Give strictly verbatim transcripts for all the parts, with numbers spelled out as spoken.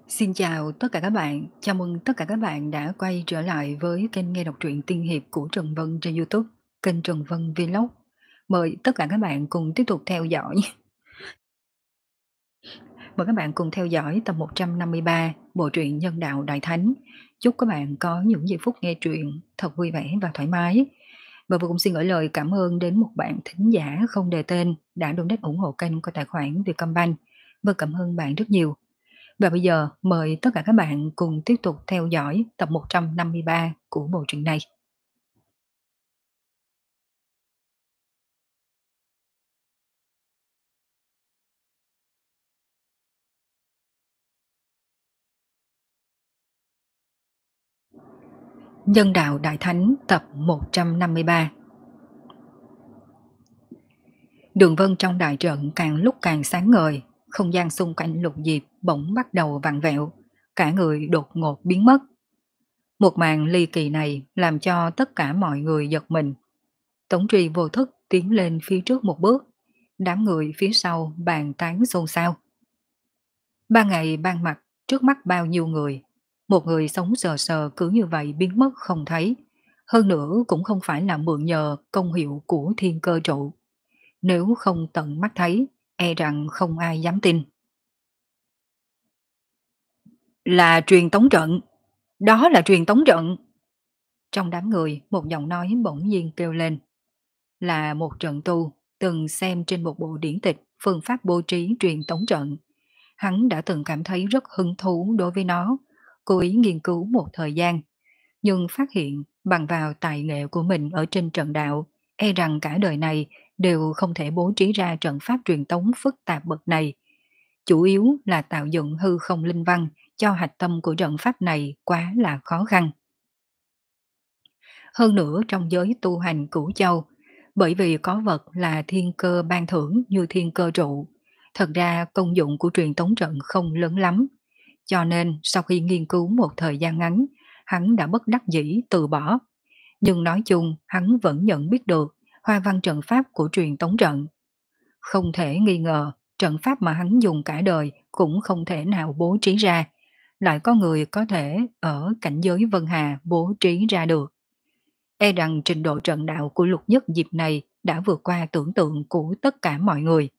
Xin chào tất cả các bạn, chào mừng tất cả các bạn đã quay trở lại với kênh nghe đọc truyện tiên hiệp của Trần Vân trên YouTube, kênh Trần Vân Vlog. Mời tất cả các bạn cùng tiếp tục theo dõi. Mời các bạn cùng theo dõi tập một trăm năm mươi ba bộ truyện Nhân đạo Đại Thánh. Chúc các bạn có những giây phút nghe truyện thật vui vẻ và thoải mái. Và vô cùng xin gửi lời cảm ơn đến một bạn thính giả không đề tên đã donate ủng hộ kênh qua tài khoản Vietcombank. Và cảm ơn bạn rất nhiều. Và bây giờ mời tất cả các bạn cùng tiếp tục theo dõi tập một trăm năm mươi ba của bộ truyện này. Nhân đạo Đại Thánh tập một trăm năm mươi ba. Đường vân trong đại trận càng lúc càng sáng ngời, không gian xung quanh Lục Diệp bỗng bắt đầu vặn vẹo, cả người đột ngột biến mất. Một màn ly kỳ này làm cho tất cả mọi người giật mình. Tống Truy vô thức tiến lên phía trước một bước, đám người phía sau bàn tán xôn xao. Ban ngày ban mặt trước mắt bao nhiêu người, một người sống sờ sờ cứ như vậy biến mất không thấy. Hơn nữa cũng không phải là mượn nhờ công hiệu của thiên cơ trụ. Nếu không tận mắt thấy, e rằng không ai dám tin. Là truyền tống trận, đó là truyền tống trận. Trong đám người, một giọng nói bỗng nhiên kêu lên. Là một trận tu, từng xem trên một bộ điển tịch phương pháp bố trí truyền tống trận. Hắn đã từng cảm thấy rất hứng thú đối với nó, cố ý nghiên cứu một thời gian, nhưng phát hiện bằng vào tài nghệ của mình ở trên trận đạo, e rằng cả đời này đều không thể bố trí ra trận pháp truyền tống phức tạp bậc này. Chủ yếu là tạo dựng hư không linh văn cho hạch tâm của trận pháp này quá là khó khăn. Hơn nữa trong giới tu hành cửu châu, bởi vì có vật là thiên cơ ban thưởng như thiên cơ trụ, thật ra công dụng của truyền tống trận không lớn lắm. Cho nên sau khi nghiên cứu một thời gian ngắn, hắn đã bất đắc dĩ từ bỏ. Nhưng nói chung hắn vẫn nhận biết được hoa văn trận pháp của truyền tống trận. Không thể nghi ngờ, trận pháp mà hắn dùng cả đời cũng không thể nào bố trí ra. Lại có người có thể ở cảnh giới Vân Hà bố trí ra được. E rằng trình độ trận đạo của Lục Nhất dịp này đã vượt qua tưởng tượng của tất cả mọi người.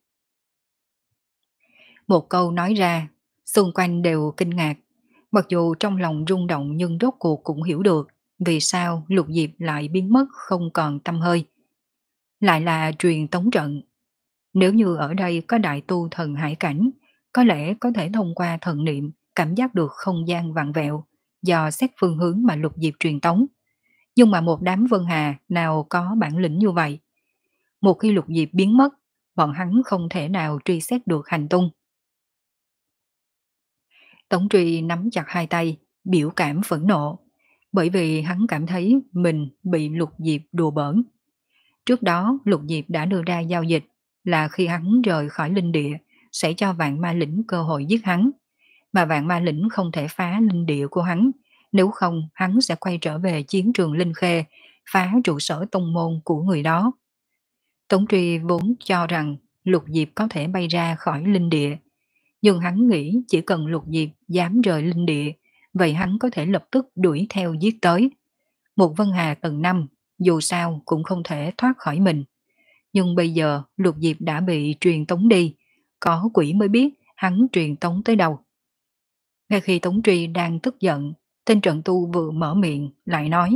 Một câu nói ra, xung quanh đều kinh ngạc. Mặc dù trong lòng rung động nhưng rốt cuộc cũng hiểu được vì sao Lục Diệp lại biến mất không còn tâm hơi. Lại là truyền tống trận. Nếu như ở đây có đại tu thần hải cảnh, có lẽ có thể thông qua thần niệm cảm giác được không gian vặn vẹo, do xét phương hướng mà Lục Diệp truyền tống. Nhưng mà một đám Vân Hà nào có bản lĩnh như vậy. Một khi Lục Diệp biến mất, bọn hắn không thể nào truy xét được hành tung. Tống Truy nắm chặt hai tay, biểu cảm phẫn nộ, bởi vì hắn cảm thấy mình bị Lục Diệp đùa bỡn. Trước đó Lục Diệp đã đưa ra giao dịch là khi hắn rời khỏi linh địa sẽ cho vạn ma lĩnh cơ hội giết hắn, mà vạn ma lĩnh không thể phá linh địa của hắn, nếu không hắn sẽ quay trở về chiến trường Linh Khê, phá trụ sở tông môn của người đó. Tống Truy vốn cho rằng Lục Diệp có thể bay ra khỏi linh địa, nhưng hắn nghĩ chỉ cần Lục Diệp dám rời linh địa, vậy hắn có thể lập tức đuổi theo giết tới. Một Vân Hà tầng năm, dù sao cũng không thể thoát khỏi mình. Nhưng bây giờ Lục Diệp đã bị truyền tống đi, có quỷ mới biết hắn truyền tống tới đâu. Ngay khi Tống Truy đang tức giận, tên trận tu vừa mở miệng lại nói.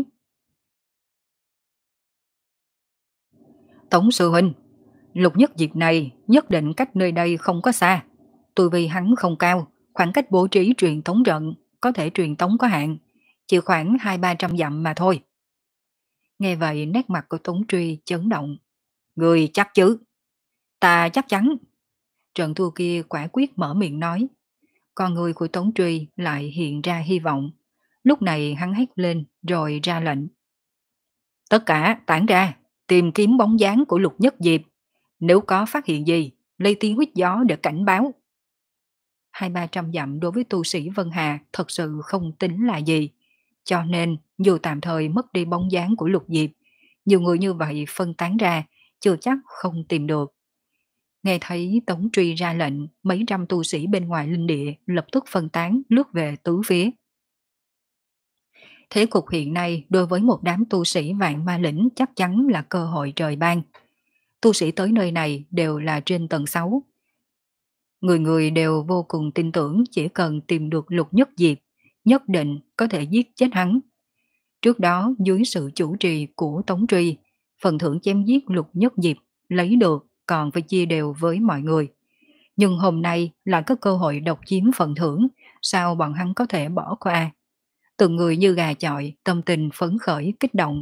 Tống sư huynh, Lục Nhất Diệp này nhất định cách nơi đây không có xa. Tôi vì hắn không cao, khoảng cách bố trí truyền tống trận có thể truyền tống có hạn, chỉ khoảng hai ba trăm dặm mà thôi. Nghe vậy nét mặt của Tống Truy chấn động. Người chắc chứ? Ta chắc chắn. Trận thua kia quả quyết mở miệng nói. Con người của Tống Truy lại hiện ra hy vọng. Lúc này hắn hét lên rồi ra lệnh. Tất cả tản ra, tìm kiếm bóng dáng của Lục Nhất Diệp. Nếu có phát hiện gì, lấy tiếng huýt gió để cảnh báo. Hai ba trăm dặm đối với tu sĩ Vân Hà thật sự không tính là gì. Cho nên, dù tạm thời mất đi bóng dáng của Lục Diệp, nhiều người như vậy phân tán ra, chưa chắc không tìm được. Nghe thấy Tống Truy ra lệnh, mấy trăm tu sĩ bên ngoài linh địa lập tức phân tán lướt về tứ phía. Thế cục hiện nay đối với một đám tu sĩ vạn ma lĩnh chắc chắn là cơ hội trời ban. Tu sĩ tới nơi này đều là trên tầng sáu. Người người đều vô cùng tin tưởng chỉ cần tìm được Lục Nhất Diệp, nhất định có thể giết chết hắn. Trước đó dưới sự chủ trì của Tống Truy, phần thưởng chém giết Lục Nhất Diệp lấy được còn phải chia đều với mọi người. Nhưng hôm nay lại có cơ hội độc chiếm phần thưởng, sao bọn hắn có thể bỏ qua? Từng người như gà chọi, tâm tình phấn khởi kích động.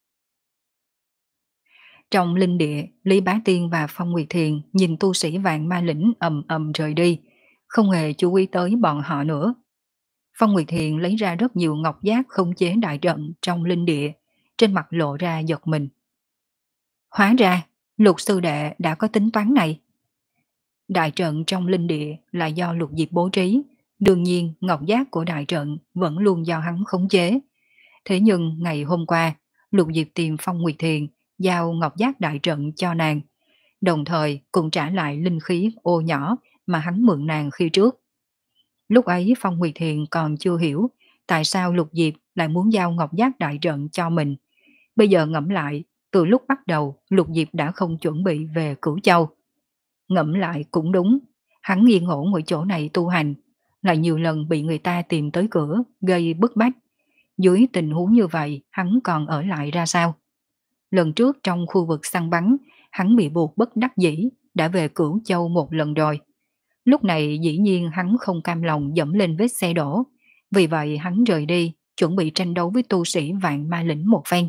Trong linh địa, Lý Bá Tiên và Phong Nguyệt Thiền nhìn tu sĩ vạn ma lĩnh ầm ầm rời đi, không hề chú ý tới bọn họ nữa. Phong Nguyệt Thiền lấy ra rất nhiều ngọc giác khống chế đại trận trong linh địa, trên mặt lộ ra giật mình. Hóa ra, Lục sư đệ đã có tính toán này. Đại trận trong linh địa là do Lục Diệp bố trí, đương nhiên ngọc giác của đại trận vẫn luôn do hắn khống chế. Thế nhưng ngày hôm qua, Lục Diệp tìm Phong Nguyệt Thiền giao ngọc giác đại trận cho nàng, đồng thời cũng trả lại linh khí ô nhỏ mà hắn mượn nàng khi trước. Lúc ấy Phong Nguyệt Thiền còn chưa hiểu tại sao Lục Diệp lại muốn giao ngọc giác đại trận cho mình. Bây giờ ngẫm lại, từ lúc bắt đầu Lục Diệp đã không chuẩn bị về Cửu Châu. Ngẫm lại cũng đúng, hắn yên ổn ở chỗ này tu hành, lại nhiều lần bị người ta tìm tới cửa, gây bức bách. Dưới tình huống như vậy, hắn còn ở lại ra sao? Lần trước trong khu vực săn bắn, hắn bị buộc bất đắc dĩ, đã về Cửu Châu một lần rồi. Lúc này dĩ nhiên hắn không cam lòng dẫm lên vết xe đổ, vì vậy hắn rời đi, chuẩn bị tranh đấu với tu sĩ vạn ma lĩnh một phen.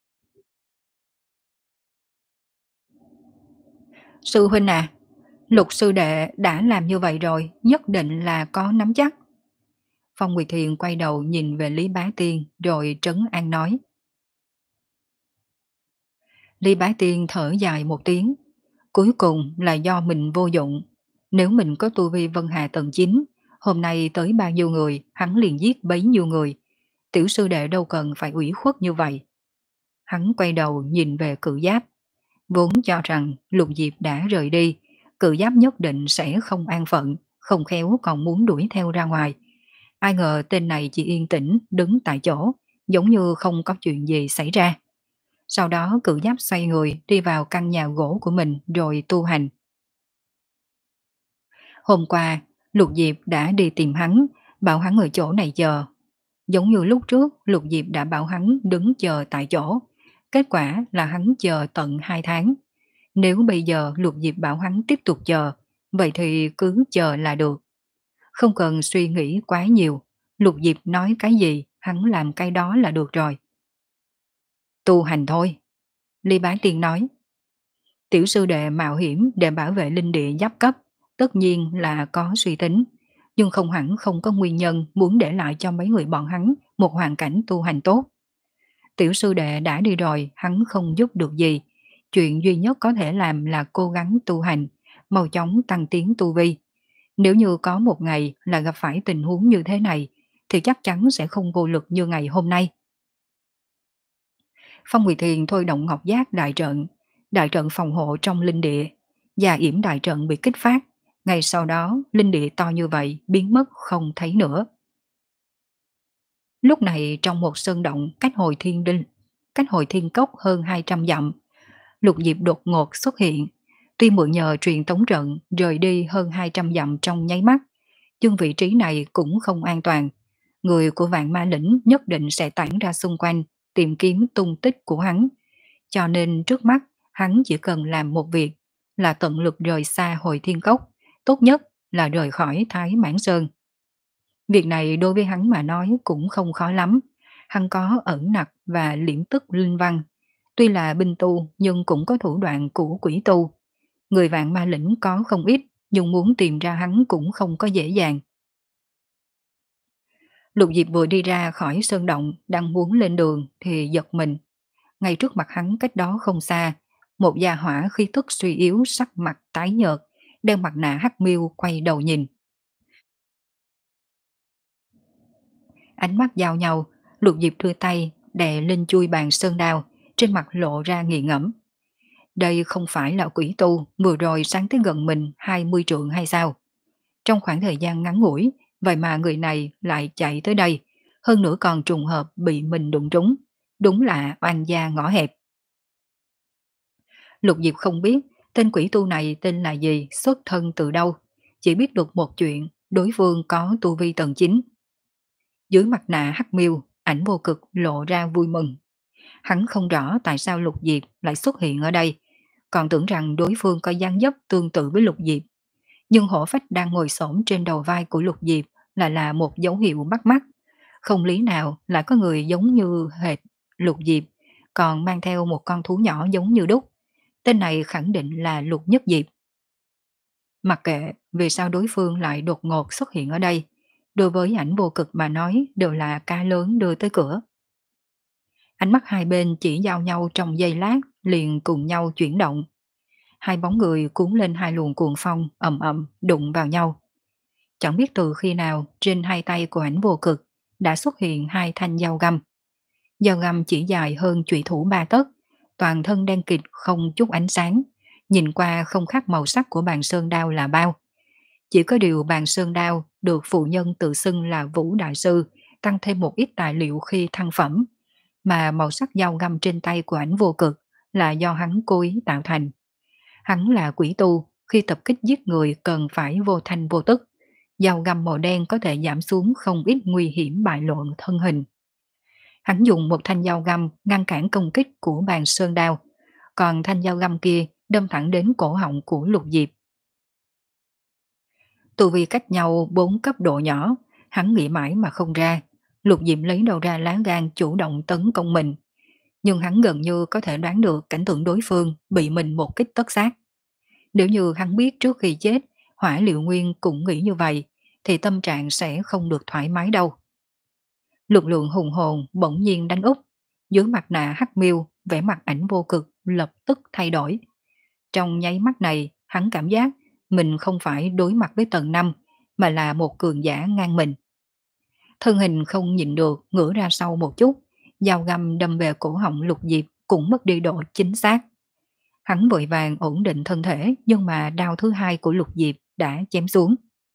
Sư huynh à, Lục sư đệ đã làm như vậy rồi, nhất định là có nắm chắc. Phong Nguyệt Thiền quay đầu nhìn về Lý Bá Tiên rồi trấn an nói. Lý Bá Tiên thở dài một tiếng, cuối cùng là do mình vô dụng. Nếu mình có tu vi Vân Hà tầng chín, hôm nay tới bao nhiêu người, hắn liền giết bấy nhiêu người. Tiểu sư đệ đâu cần phải ủy khuất như vậy. Hắn quay đầu nhìn về Cự Giáp, vốn cho rằng Lục Diệp đã rời đi, Cự Giáp nhất định sẽ không an phận, không khéo còn muốn đuổi theo ra ngoài. Ai ngờ tên này chỉ yên tĩnh đứng tại chỗ, giống như không có chuyện gì xảy ra. Sau đó Cự Giáp xoay người đi vào căn nhà gỗ của mình rồi tu hành. Hôm qua, Lục Diệp đã đi tìm hắn, bảo hắn ở chỗ này chờ. Giống như lúc trước, Lục Diệp đã bảo hắn đứng chờ tại chỗ. Kết quả là hắn chờ tận hai tháng. Nếu bây giờ Lục Diệp bảo hắn tiếp tục chờ, vậy thì cứ chờ là được. Không cần suy nghĩ quá nhiều. Lục Diệp nói cái gì, hắn làm cái đó là được rồi. Tu hành thôi. Ly Bá Tiên nói. Tiểu sư đệ mạo hiểm để bảo vệ linh địa giáp cấp, tất nhiên là có suy tính, nhưng không hẳn không có nguyên nhân muốn để lại cho mấy người bọn hắn một hoàn cảnh tu hành tốt. Tiểu sư đệ đã đi rồi, hắn không giúp được gì. Chuyện duy nhất có thể làm là cố gắng tu hành, mau chóng tăng tiến tu vi. Nếu như có một ngày là gặp phải tình huống như thế này, thì chắc chắn sẽ không vô lực như ngày hôm nay. Phong Nguyệt Thiền thôi động ngọc giác đại trận, đại trận phòng hộ trong linh địa, và yểm đại trận bị kích phát. Ngay sau đó, linh địa to như vậy biến mất không thấy nữa. Lúc này trong một sơn động cách hồi thiên đinh, cách hồi thiên cốc hơn hai trăm dặm, Lục Diệp đột ngột xuất hiện. Tuy mượn nhờ truyền tống trận rời đi hơn hai trăm dặm trong nháy mắt, nhưng vị trí này cũng không an toàn. Người của vạn ma lĩnh nhất định sẽ tản ra xung quanh, tìm kiếm tung tích của hắn. Cho nên trước mắt, hắn chỉ cần làm một việc, là tận lực rời xa hồi thiên cốc, tốt nhất là rời khỏi Thái Mãn Sơn. Việc này đối với hắn mà nói cũng không khó lắm. Hắn có ẩn nặc và liễm tức linh văn. Tuy là binh tu nhưng cũng có thủ đoạn của quỷ tu. Người vạn ma lĩnh có không ít, nhưng muốn tìm ra hắn cũng không có dễ dàng. Lục Diệp vừa đi ra khỏi sơn động, đang muốn lên đường thì giật mình. Ngay trước mặt hắn cách đó không xa, một gia hỏa khí tức suy yếu, sắc mặt tái nhợt, đeo mặt nạ hắc miêu quay đầu nhìn. Ánh mắt giao nhau, Lục Diệp đưa tay đè lên chui bàn sơn đao, trên mặt lộ ra nghi ngẫm. Đây không phải là quỷ tu vừa rồi sáng tới gần mình hai mươi trượng hay sao? Trong khoảng thời gian ngắn ngủi, vậy mà người này lại chạy tới đây, hơn nữa còn trùng hợp bị mình đụng trúng. Đúng là oan gia ngõ hẹp. Lục Diệp không biết tên quỷ tu này tên là gì, xuất thân từ đâu. Chỉ biết được một chuyện, đối phương có tu vi tầng chín. Dưới mặt nạ hắc miêu, ảnh vô cực lộ ra vui mừng. Hắn không rõ tại sao Lục Diệp lại xuất hiện ở đây, còn tưởng rằng đối phương có dáng dấp tương tự với Lục Diệp. Nhưng hổ phách đang ngồi xổm trên đầu vai của Lục Diệp lại là một dấu hiệu bắt mắt. Không lý nào lại có người giống như hệt Lục Diệp, còn mang theo một con thú nhỏ giống như đúc. Tên này khẳng định là Lục Nhất Diệp. Mặc kệ vì sao đối phương lại đột ngột xuất hiện ở đây, đối với ảnh vô cực mà nói đều là cá lớn đưa tới cửa. Ánh mắt hai bên chỉ giao nhau trong giây lát, liền cùng nhau chuyển động. Hai bóng người cuốn lên hai luồng cuồng phong ầm ầm đụng vào nhau. Chẳng biết từ khi nào trên hai tay của ảnh vô cực đã xuất hiện hai thanh dao găm. Dao găm chỉ dài hơn chủy thủ ba tấc, toàn thân đen kịt không chút ánh sáng, nhìn qua không khác màu sắc của bàn sơn đao là bao. Chỉ có điều bàn sơn đao được phụ nhân tự xưng là Vũ Đại Sư tăng thêm một ít tài liệu khi thăng phẩm, mà màu sắc dao găm trên tay của ảnh vô cực là do hắn cố ý tạo thành. Hắn là quỷ tu, khi tập kích giết người cần phải vô thanh vô tức. Dao găm màu đen có thể giảm xuống không ít nguy hiểm bại lộ thân hình. Hắn dùng một thanh dao găm ngăn cản công kích của bàn sơn đao, còn thanh dao găm kia đâm thẳng đến cổ họng của Lục Diệp. Tu vi cách nhau bốn cấp độ nhỏ, hắn nghĩ mãi mà không ra. Lục Diệp lấy đầu ra lá gan chủ động tấn công mình, nhưng hắn gần như có thể đoán được cảnh tượng đối phương bị mình một kích tất sát. Nếu như hắn biết trước khi chết, Hỏa Liệu Nguyên cũng nghĩ như vậy, thì tâm trạng sẽ không được thoải mái đâu. Lực lượng hùng hồn bỗng nhiên đánh úp, dưới mặt nạ hắc miêu, vẻ mặt ảnh vô cực lập tức thay đổi. Trong nháy mắt này, hắn cảm giác mình không phải đối mặt với tầng năm, mà là một cường giả ngang mình. Thân hình không nhịn được ngửa ra sau một chút, dao găm đâm về cổ họng Lục Diệp cũng mất đi độ chính xác. Hắn vội vàng ổn định thân thể, nhưng mà đao thứ hai của Lục Diệp đã chém xuống.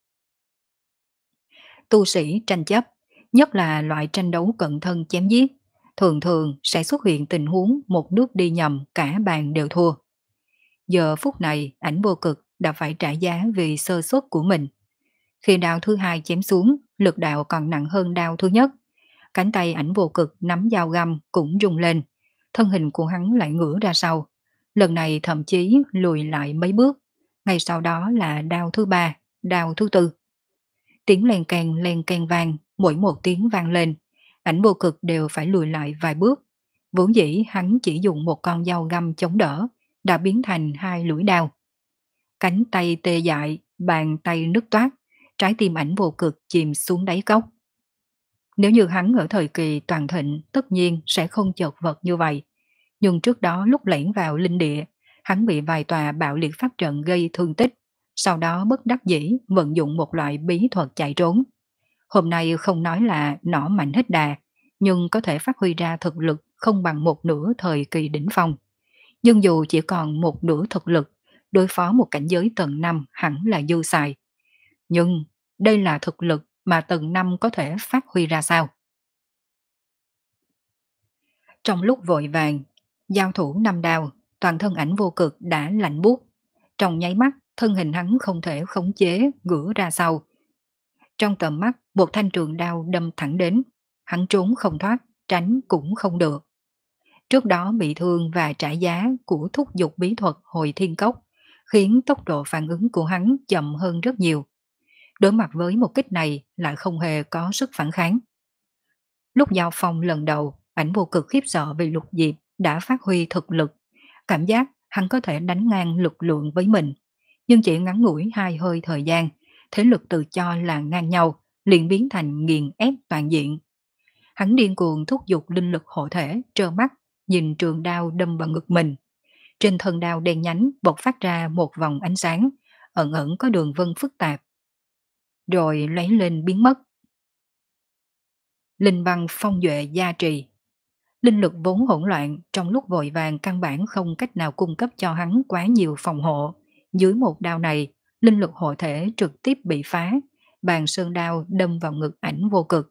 Tu sĩ tranh chấp, nhất là loại tranh đấu cận thân chém giết, thường thường sẽ xuất hiện tình huống một nước đi nhầm cả bàn đều thua. Giờ phút này, ảnh vô cực đã phải trả giá vì sơ suất của mình. Khi đao thứ hai chém xuống, lực đạo còn nặng hơn đao thứ nhất. Cánh tay ảnh vô cực nắm dao găm cũng rung lên, thân hình của hắn lại ngửa ra sau. Lần này thậm chí lùi lại mấy bước, ngay sau đó là đao thứ ba, đao thứ tư. Tiếng len keng len keng vang, mỗi một tiếng vang lên, ảnh vô cực đều phải lùi lại vài bước. Vốn dĩ hắn chỉ dùng một con dao găm chống đỡ, đã biến thành hai lưỡi đao. Cánh tay tê dại, bàn tay nứt toát, trái tim ảnh vô cực chìm xuống đáy cốc. Nếu như hắn ở thời kỳ toàn thịnh, tất nhiên sẽ không chật vật như vậy. Nhưng trước đó lúc lẻn vào linh địa, hắn bị vài tòa bạo liệt pháp trận gây thương tích, sau đó bất đắc dĩ vận dụng một loại bí thuật chạy trốn. Hôm nay không nói là nỏ mạnh hết đà, nhưng có thể phát huy ra thực lực không bằng một nửa thời kỳ đỉnh phong. Nhưng dù chỉ còn một nửa thực lực, đối phó một cảnh giới tầng năm hẳn là dư xài. Nhưng đây là thực lực mà tầng năm có thể phát huy ra sao? Trong lúc vội vàng, giao thủ năm đao, toàn thân ảnh vô cực đã lạnh buốt. Trong nháy mắt, thân hình hắn không thể khống chế, ngửa ra sau. Trong tầm mắt, một thanh trường đao đâm thẳng đến. Hắn trốn không thoát, tránh cũng không được. Trước đó bị thương và trả giá của thúc dục bí thuật hồi thiên cốc, khiến tốc độ phản ứng của hắn chậm hơn rất nhiều. Đối mặt với một kích này lại không hề có sức phản kháng. Lúc giao phong lần đầu, ảnh vô cực khiếp sợ vì Lục Diệp đã phát huy thực lực, cảm giác hắn có thể đánh ngang lực lượng với mình. Nhưng chỉ ngắn ngủi hai hơi thời gian, thế lực tự cho là ngang nhau, liền biến thành nghiền ép toàn diện. Hắn điên cuồng thúc giục linh lực hộ thể, trơ mắt, nhìn trường đao đâm vào ngực mình. Trên thân đao đen nhánh bộc phát ra một vòng ánh sáng, ẩn ẩn có đường vân phức tạp. Rồi lấy lên biến mất. Linh văn phong duệ gia trì. Linh lực vốn hỗn loạn trong lúc vội vàng căn bản không cách nào cung cấp cho hắn quá nhiều phòng hộ. Dưới một đao này, linh lực hộ thể trực tiếp bị phá, bàn sơn đao đâm vào ngực Ảnh Vô Cực.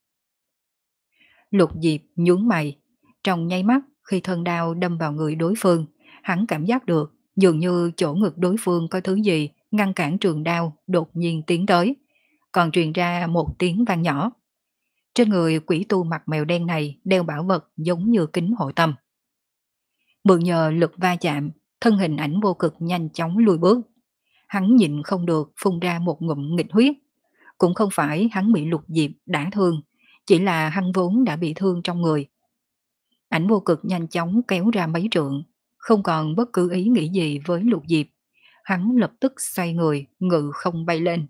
Lục Diệp nhướng mày, trong nháy mắt khi thân đao đâm vào người đối phương, hắn cảm giác được dường như chỗ ngực đối phương có thứ gì ngăn cản trường đao đột nhiên tiến tới, còn truyền ra một tiếng vang nhỏ. Trên người quỷ tu mặt mèo đen này đeo bảo vật giống như kính hộ tâm. Mượn nhờ lực va chạm, thân hình Ảnh Vô Cực nhanh chóng lùi bước. Hắn nhịn không được phun ra một ngụm nghịch huyết. Cũng không phải hắn bị Lục Diệp đả thương, chỉ là hắn vốn đã bị thương trong người. Ảnh Vô Cực nhanh chóng kéo ra mấy trượng, không còn bất cứ ý nghĩ gì với Lục Diệp. Hắn lập tức xoay người, ngự không bay lên.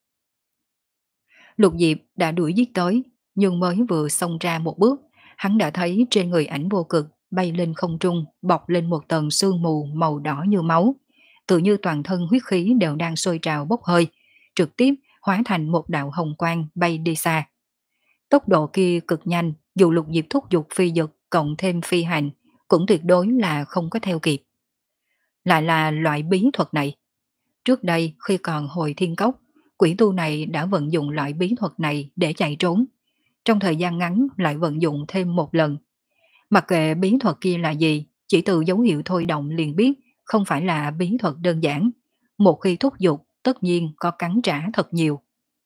Lục Diệp đã đuổi giết tới, nhưng mới vừa xông ra một bước, hắn đã thấy trên người Ảnh Vô Cực bay lên không trung, bọc lên một tầng sương mù màu đỏ như máu, tự như toàn thân huyết khí đều đang sôi trào bốc hơi, trực tiếp hóa thành một đạo hồng quang bay đi xa. Tốc độ kia cực nhanh, dù Lục Diệp thúc giục phi dực cộng thêm phi hành, cũng tuyệt đối là không có theo kịp. Lại là loại bí thuật này. Trước đây khi còn hồi thiên cốc, quỷ tu này đã vận dụng loại bí thuật này để chạy trốn. Trong thời gian ngắn lại vận dụng thêm một lần. Mặc kệ bí thuật kia là gì, chỉ từ dấu hiệu thôi động liền biết không phải là bí thuật đơn giản. Một khi thúc giục, tất nhiên có cắn trả thật nhiều.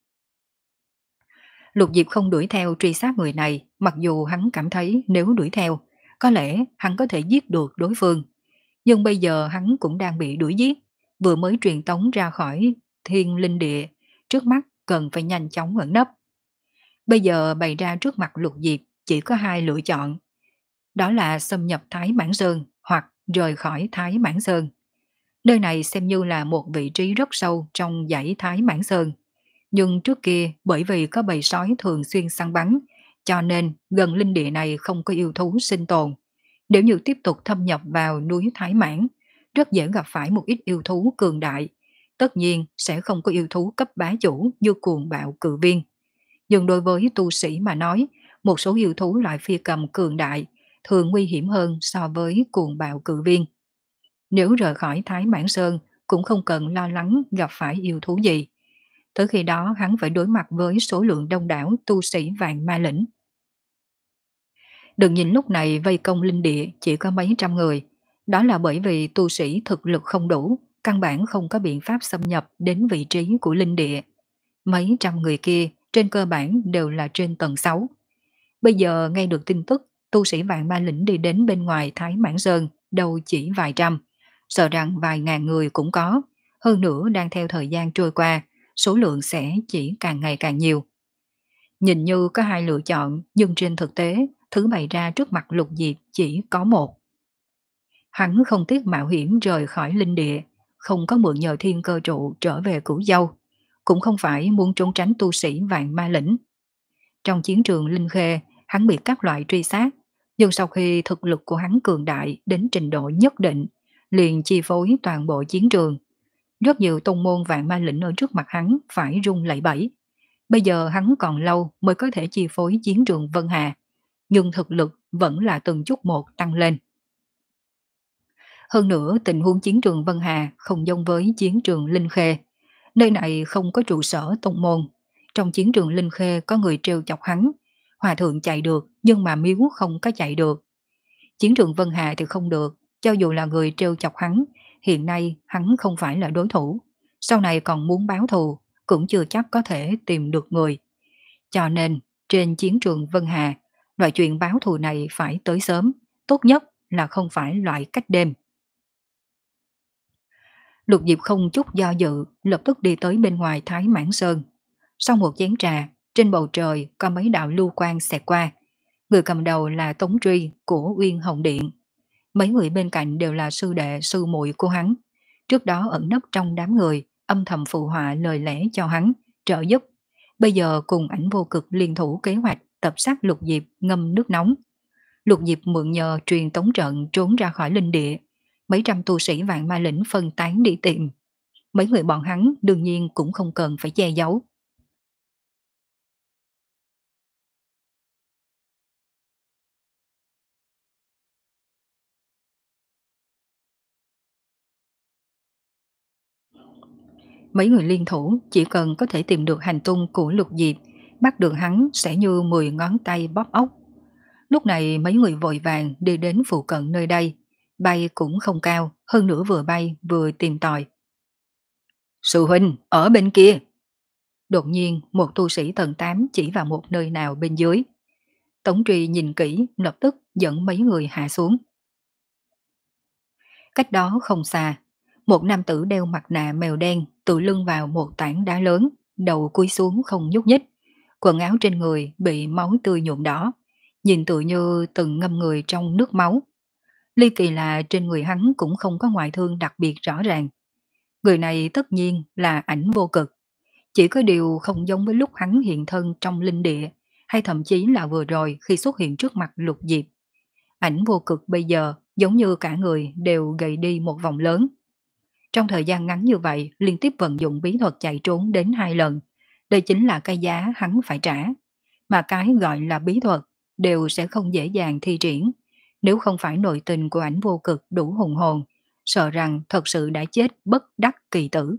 Lục Diệp không đuổi theo truy sát người này, mặc dù hắn cảm thấy nếu đuổi theo, có lẽ hắn có thể giết được đối phương. Nhưng bây giờ hắn cũng đang bị đuổi giết, vừa mới truyền tống ra khỏi thiên linh địa, trước mắt cần phải nhanh chóng ẩn nấp. Bây giờ bày ra trước mặt Lục Diệp chỉ có hai lựa chọn, đó là xâm nhập Thái Mãn Sơn hoặc rời khỏi Thái Mãn Sơn. Nơi này xem như là một vị trí rất sâu trong dãy Thái Mãn Sơn. Nhưng trước kia bởi vì có bầy sói thường xuyên săn bắn, cho nên gần linh địa này không có yêu thú sinh tồn. Nếu như tiếp tục thâm nhập vào núi Thái Mãn, rất dễ gặp phải một ít yêu thú cường đại. Tất nhiên sẽ không có yêu thú cấp bá chủ như cuồng bạo cự viên. Nhưng đối với tu sĩ mà nói, một số yêu thú loại phi cầm cường đại thường nguy hiểm hơn so với cuồng bạo cự viên. Nếu rời khỏi Thái Mãn Sơn cũng không cần lo lắng gặp phải yêu thú gì. Tới khi đó hắn phải đối mặt với số lượng đông đảo tu sĩ vạn ma lĩnh. Đừng nhìn lúc này vây công linh địa chỉ có mấy trăm người. Đó là bởi vì tu sĩ thực lực không đủ, căn bản không có biện pháp xâm nhập đến vị trí của linh địa. Mấy trăm người kia trên cơ bản đều là trên tầng sáu. Bây giờ nghe được tin tức tu sĩ vạn ma lĩnh đi đến bên ngoài Thái Mãn Sơn đâu chỉ vài trăm, sợ rằng vài ngàn người cũng có. Hơn nữa đang theo thời gian trôi qua, số lượng sẽ chỉ càng ngày càng nhiều. Nhìn như có hai lựa chọn, nhưng trên thực tế, thứ bày ra trước mặt Lục Diệp chỉ có một. Hắn không tiếc mạo hiểm rời khỏi linh địa, không có mượn nhờ thiên cơ trụ trở về Cửu Châu, cũng không phải muốn trốn tránh tu sĩ vạn ma lĩnh. Trong chiến trường Linh Khê, hắn bị các loại truy sát, nhưng sau khi thực lực của hắn cường đại đến trình độ nhất định, liền chi phối toàn bộ chiến trường. Rất nhiều tông môn vạn ma lĩnh ở trước mặt hắn phải run lẩy bẩy. Bây giờ hắn còn lâu mới có thể chi phối chiến trường Vân Hà, nhưng thực lực vẫn là từng chút một tăng lên. Hơn nữa tình huống chiến trường Vân Hà không giống với chiến trường Linh Khê. Nơi này không có trụ sở tông môn. Trong chiến trường Linh Khê có người trêu chọc hắn. Hòa thượng chạy được nhưng mà miếu không có chạy được. Chiến trường Vân Hà thì không được. Cho dù là người trêu chọc hắn, hiện nay hắn không phải là đối thủ. Sau này còn muốn báo thù, cũng chưa chắc có thể tìm được người. Cho nên, trên chiến trường Vân Hà, loại chuyện báo thù này phải tới sớm, tốt nhất là không phải loại cách đêm. Lục Diệp không chút do dự, lập tức đi tới bên ngoài Thái Mãn Sơn. Sau một chén trà, trên bầu trời có mấy đạo lưu quang xẹt qua. Người cầm đầu là Tống Truy của Uyên Hồng Điện. Mấy người bên cạnh đều là sư đệ sư muội của hắn. Trước đó ẩn nấp trong đám người, âm thầm phụ họa lời lẽ cho hắn, trợ giúp. Bây giờ cùng Ảnh Vô Cực liên thủ kế hoạch tập sát Lục Diệp ngâm nước nóng. Lục Diệp mượn nhờ truyền tống trận trốn ra khỏi linh địa. Mấy trăm tu sĩ vạn ma lĩnh phân tán đi tìm. Mấy người bọn hắn đương nhiên cũng không cần phải che giấu. Mấy người liên thủ chỉ cần có thể tìm được hành tung của Lục Diệp, bắt được hắn sẽ như mười ngón tay bóp ốc. Lúc này mấy người vội vàng đi đến phụ cận nơi đây, bay cũng không cao, hơn nữa vừa bay vừa tìm tòi. Sư huynh, ở bên kia. Đột nhiên một tu sĩ tầng tám chỉ vào một nơi nào bên dưới. Tống Truy nhìn kỹ, lập tức dẫn mấy người hạ xuống. Cách đó không xa, một nam tử đeo mặt nạ mèo đen tự lưng vào một tảng đá lớn, đầu cúi xuống không nhúc nhích. Quần áo trên người bị máu tươi nhuộm đỏ, nhìn tự như từng ngâm người trong nước máu. Ly kỳ là trên người hắn cũng không có ngoại thương đặc biệt rõ ràng. Người này tất nhiên là Ảnh Vô Cực. Chỉ có điều không giống với lúc hắn hiện thân trong linh địa, hay thậm chí là vừa rồi khi xuất hiện trước mặt Lục Diệp. Ảnh Vô Cực bây giờ giống như cả người đều gầy đi một vòng lớn. Trong thời gian ngắn như vậy, liên tiếp vận dụng bí thuật chạy trốn đến hai lần. Đây chính là cái giá hắn phải trả. Mà cái gọi là bí thuật đều sẽ không dễ dàng thi triển. Nếu không phải nội tình của Ảnh Vô Cực đủ hùng hồn, sợ rằng thật sự đã chết bất đắc kỳ tử.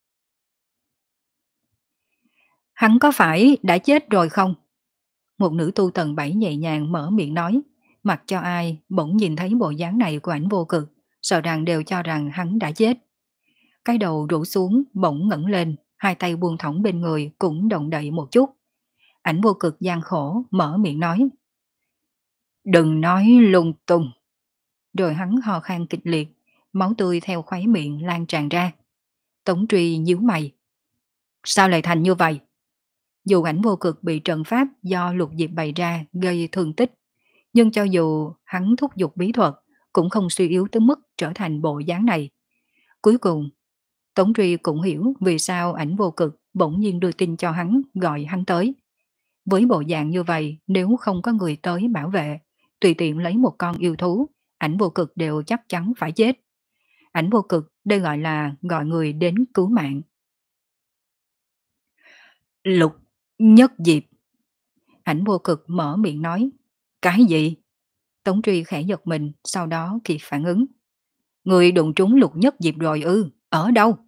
Hắn có phải đã chết rồi không? Một nữ tu tầng bảy nhẹ nhàng mở miệng nói, mặc cho ai bỗng nhìn thấy bộ dáng này của Ảnh Vô Cực, sợ rằng đều cho rằng hắn đã chết. Cái đầu rũ xuống, bỗng ngẩng lên, hai tay buông thõng bên người cũng động đậy một chút. Ảnh Vô Cực gian khổ, mở miệng nói. Đừng nói lung tung. Rồi hắn ho khan kịch liệt, máu tươi theo khuấy miệng lan tràn ra. Tống Truy nhíu mày. Sao lại thành như vậy? Dù Ảnh Vô Cực bị trận pháp do Lục Diệp bày ra gây thương tích, nhưng cho dù hắn thúc giục bí thuật, cũng không suy yếu tới mức trở thành bộ dáng này. Cuối cùng, Tống Truy cũng hiểu vì sao Ảnh Vô Cực bỗng nhiên đưa tin cho hắn, gọi hắn tới. Với bộ dạng như vậy, nếu không có người tới bảo vệ, tùy tiện lấy một con yêu thú, Ảnh Vô Cực đều chắc chắn phải chết. Ảnh Vô Cực đây gọi là gọi người đến cứu mạng. Lục Nhất Diệp. Ảnh Vô Cực mở miệng nói. Cái gì? Tống Truy khẽ giật mình, sau đó kịp phản ứng. Người đụng trúng Lục Nhất Diệp rồi ư, ở đâu?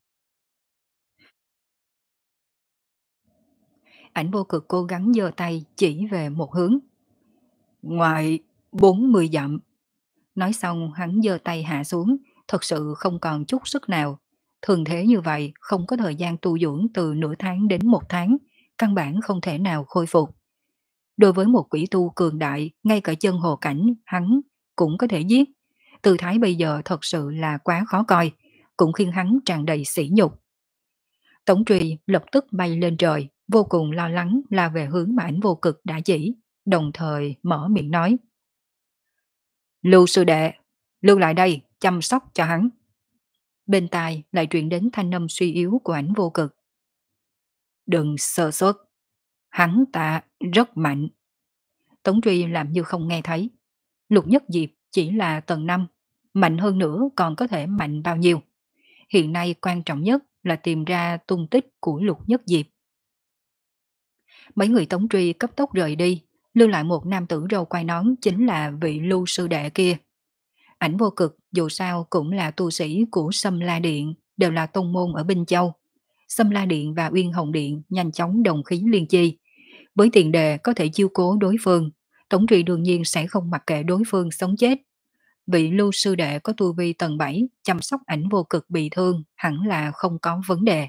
Ảnh Vô Cực cố gắng giơ tay chỉ về một hướng. Ngoài bốn mươi dặm. Nói xong hắn giơ tay hạ xuống, thật sự không còn chút sức nào. Thường thế như vậy, không có thời gian tu dưỡng từ nửa tháng đến một tháng, căn bản không thể nào khôi phục. Đối với một quỷ tu cường đại, ngay cả chân hồ cảnh, hắn cũng có thể giết. Tư thái bây giờ thật sự là quá khó coi, cũng khiến hắn tràn đầy sỉ nhục. Tống Truy lập tức bay lên trời, vô cùng lo lắng la về hướng mà Ảnh Vô Cực đã chỉ, đồng thời mở miệng nói. Lưu sư đệ, lưu lại đây, chăm sóc cho hắn. Bên tai lại truyền đến thanh âm suy yếu của Ảnh Vô Cực. Đừng sơ suất, hắn ta rất mạnh. Tống Truy làm như không nghe thấy. Lục Nhất Diệp chỉ là tầng năm, mạnh hơn nữa còn có thể mạnh bao nhiêu. Hiện nay quan trọng nhất là tìm ra tung tích của Lục Nhất Diệp. Mấy người Tống Truy cấp tốc rời đi, lưu lại một nam tử râu quai nón chính là vị Lưu sư đệ kia. Ảnh Vô Cực dù sao cũng là tu sĩ của Sâm La Điện, đều là tông môn ở Binh Châu. Sâm La Điện và Uyên Hồng Điện nhanh chóng đồng khí liên chi. Với tiền đề có thể chiêu cố đối phương, Tống Truy đương nhiên sẽ không mặc kệ đối phương sống chết. Vị Lưu sư đệ có tu vi tầng bảy, chăm sóc Ảnh Vô Cực bị thương hẳn là không có vấn đề.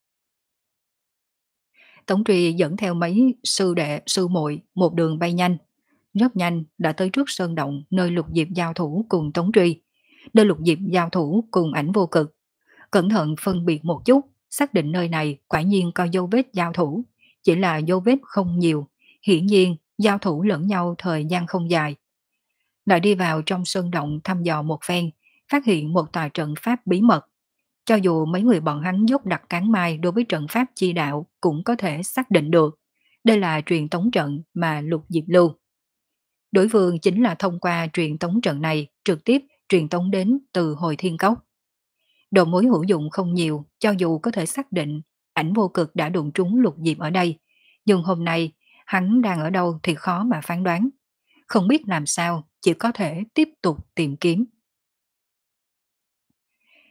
Tống Truy dẫn theo mấy sư đệ, sư muội một đường bay nhanh. Rất nhanh đã tới trước sơn động nơi Lục Diệp giao thủ cùng Tống Truy. Nơi Lục Diệp giao thủ cùng Ảnh Vô Cực. Cẩn thận phân biệt một chút, xác định nơi này quả nhiên có dấu vết giao thủ. Chỉ là dấu vết không nhiều, hiển nhiên giao thủ lẫn nhau thời gian không dài. Lại đi vào trong sơn động thăm dò một phen, phát hiện một tòa trận pháp bí mật. Cho dù mấy người bọn hắn dốc đặt cán mai đối với trận pháp chi đạo cũng có thể xác định được. Đây là truyền tống trận mà Lục Diệp lưu. Đối phương chính là thông qua truyền tống trận này trực tiếp truyền tống đến từ hồi thiên cốc. Đầu mối hữu dụng không nhiều, cho dù có thể xác định Ảnh Vô Cực đã đụng trúng Lục Diệp ở đây. Nhưng hôm nay hắn đang ở đâu thì khó mà phán đoán. Không biết làm sao, chỉ có thể tiếp tục tìm kiếm.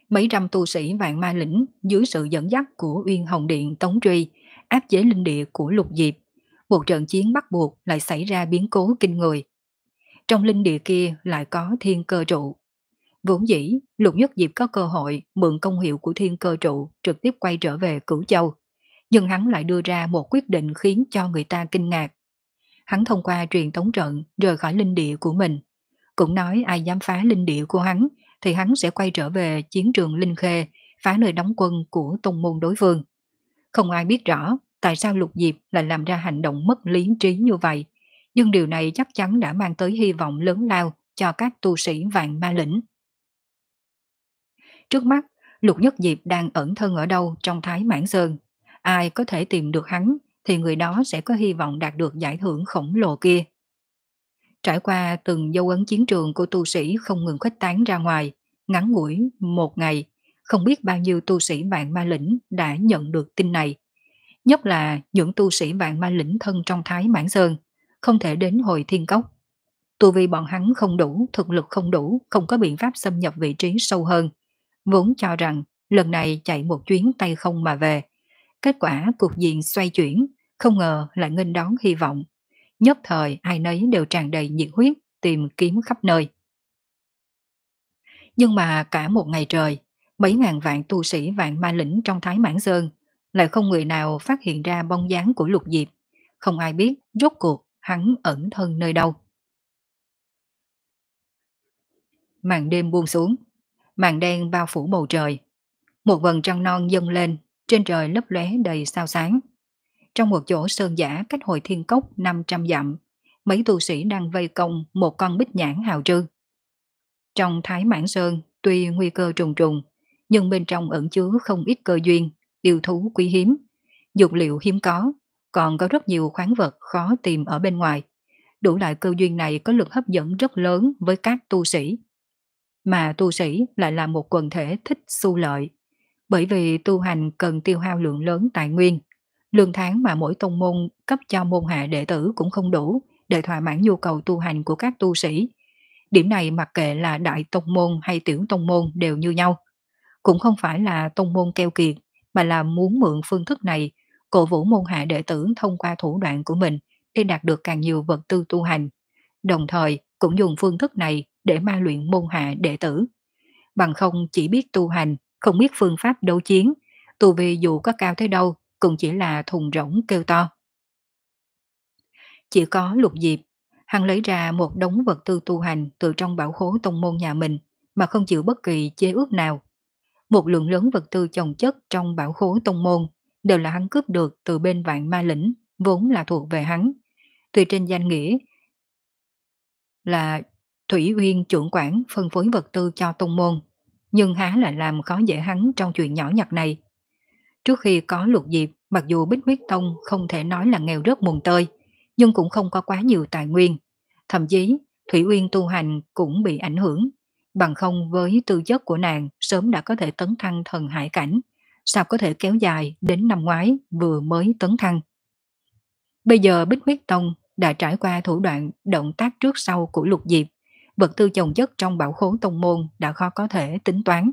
Mấy trăm tu sĩ vạn ma lĩnh dưới sự dẫn dắt của Uyên Hồng Điện Tống Truy áp chế linh địa của Lục Diệp. Một trận chiến bắt buộc lại xảy ra biến cố kinh người. Trong linh địa kia lại có thiên cơ trụ. Vốn dĩ, Lục Nhất Diệp có cơ hội mượn công hiệu của thiên cơ trụ trực tiếp quay trở về Cửu Châu. Nhưng hắn lại đưa ra một quyết định khiến cho người ta kinh ngạc. Hắn thông qua truyền tống trận rời khỏi linh địa của mình. Cũng nói ai dám phá linh địa của hắn thì hắn sẽ quay trở về chiến trường Linh Khê, phá nơi đóng quân của tông môn đối phương. Không ai biết rõ tại sao Lục Diệp lại làm ra hành động mất lý trí như vậy, nhưng điều này chắc chắn đã mang tới hy vọng lớn lao cho các tu sĩ vạn ma lĩnh. Trước mắt, Lục Nhất Diệp đang ẩn thân ở đâu trong Thái Mãn Sơn. Ai có thể tìm được hắn thì người đó sẽ có hy vọng đạt được giải thưởng khổng lồ kia. Trải qua từng dấu ấn chiến trường của tu sĩ không ngừng khuếch tán ra ngoài, ngắn ngủi một ngày, không biết bao nhiêu tu sĩ vạn ma lĩnh đã nhận được tin này. Nhất là những tu sĩ vạn ma lĩnh thân trong Thái Mãn Sơn, không thể đến hồi thiên cốc. Tu vì bọn hắn không đủ, thực lực không đủ, không có biện pháp xâm nhập vị trí sâu hơn. Vốn cho rằng lần này chạy một chuyến tay không mà về. Kết quả cục diện xoay chuyển, không ngờ lại nghênh đón hy vọng. Nhất thời ai nấy đều tràn đầy nhiệt huyết tìm kiếm khắp nơi. Nhưng mà cả một ngày trời, mấy ngàn vạn tu sĩ vạn ma lĩnh trong Thái Mãn Sơn lại không người nào phát hiện ra bóng dáng của Lục Diệp. Không ai biết rốt cuộc hắn ẩn thân nơi đâu. Màn đêm buông xuống, màn đen bao phủ bầu trời. Một vầng trăng non dâng lên, trên trời lấp lóe đầy sao sáng. Trong một chỗ sơn giả cách Hồi Thiên Cốc năm trăm dặm, mấy tu sĩ đang vây công một con bích nhãn hào trư. Trong Thái Mãn Sơn, tuy nguy cơ trùng trùng, nhưng bên trong ẩn chứa không ít cơ duyên, yêu thú quý hiếm, dược liệu hiếm có, còn có rất nhiều khoáng vật khó tìm ở bên ngoài. Đủ loại cơ duyên này có lực hấp dẫn rất lớn với các tu sĩ. Mà tu sĩ lại là một quần thể thích xu lợi, bởi vì tu hành cần tiêu hao lượng lớn tài nguyên. Lương tháng mà mỗi tông môn cấp cho môn hạ đệ tử cũng không đủ để thỏa mãn nhu cầu tu hành của các tu sĩ. Điểm này mặc kệ là đại tông môn hay tiểu tông môn đều như nhau. Cũng không phải là tông môn keo kiệt, mà là muốn mượn phương thức này cổ vũ môn hạ đệ tử thông qua thủ đoạn của mình để đạt được càng nhiều vật tư tu hành. Đồng thời cũng dùng phương thức này để ma luyện môn hạ đệ tử. Bằng không chỉ biết tu hành, không biết phương pháp đấu chiến, tu vi dù có cao tới đâu cũng chỉ là thùng rỗng kêu to. Chỉ có Lục Diệp, hắn lấy ra một đống vật tư tu hành từ trong bảo khố tông môn nhà mình mà không chịu bất kỳ chế ước nào. Một lượng lớn vật tư chồng chất trong bảo khố tông môn đều là hắn cướp được từ bên vạn ma lĩnh, vốn là thuộc về hắn. Tuy trên danh nghĩa là Thủy Uyên trưởng quản phân phối vật tư cho tông môn, nhưng há lại làm khó dễ hắn trong chuyện nhỏ nhặt này. Trước khi có Lục Diệp, mặc dù Bích Huyết Tông không thể nói là nghèo rớt mùng tơi, nhưng cũng không có quá nhiều tài nguyên. Thậm chí, Thủy Uyên tu hành cũng bị ảnh hưởng. Bằng không với tư chất của nàng sớm đã có thể tấn thăng thần hải cảnh, sao có thể kéo dài đến năm ngoái vừa mới tấn thăng. Bây giờ Bích Huyết Tông đã trải qua thủ đoạn động tác trước sau của Lục Diệp, vật tư chồng chất trong bảo khố tông môn đã khó có thể tính toán.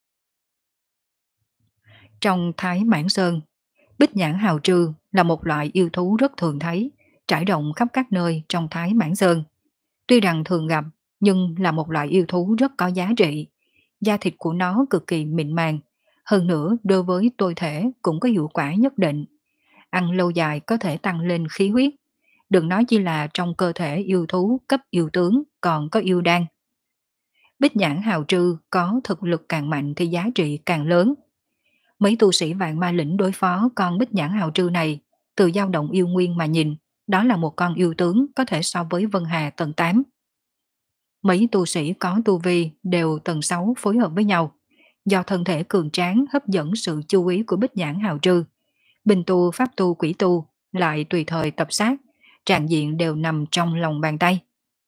Trong Thái Mãn Sơn, bích nhãn hào trư là một loại yêu thú rất thường thấy, trải rộng khắp các nơi trong Thái Mãn Sơn. Tuy rằng thường gặp, nhưng là một loại yêu thú rất có giá trị. Da thịt của nó cực kỳ mịn màng, hơn nữa đối với tôi thể cũng có hiệu quả nhất định. Ăn lâu dài có thể tăng lên khí huyết. Đừng nói chỉ là trong cơ thể yêu thú cấp yêu tướng còn có yêu đan. Bích nhãn hào trư có thực lực càng mạnh thì giá trị càng lớn. Mấy tu sĩ vạn ma lĩnh đối phó con bích nhãn hào trư này, từ dao động yêu nguyên mà nhìn, đó là một con yêu tướng có thể so với Vân Hà tầng tám. Mấy tu sĩ có tu vi đều tầng sáu phối hợp với nhau, do thân thể cường tráng hấp dẫn sự chú ý của bích nhãn hào trư. Bình tu, pháp tu, quỷ tu lại tùy thời tập sát, trạng diện đều nằm trong lòng bàn tay.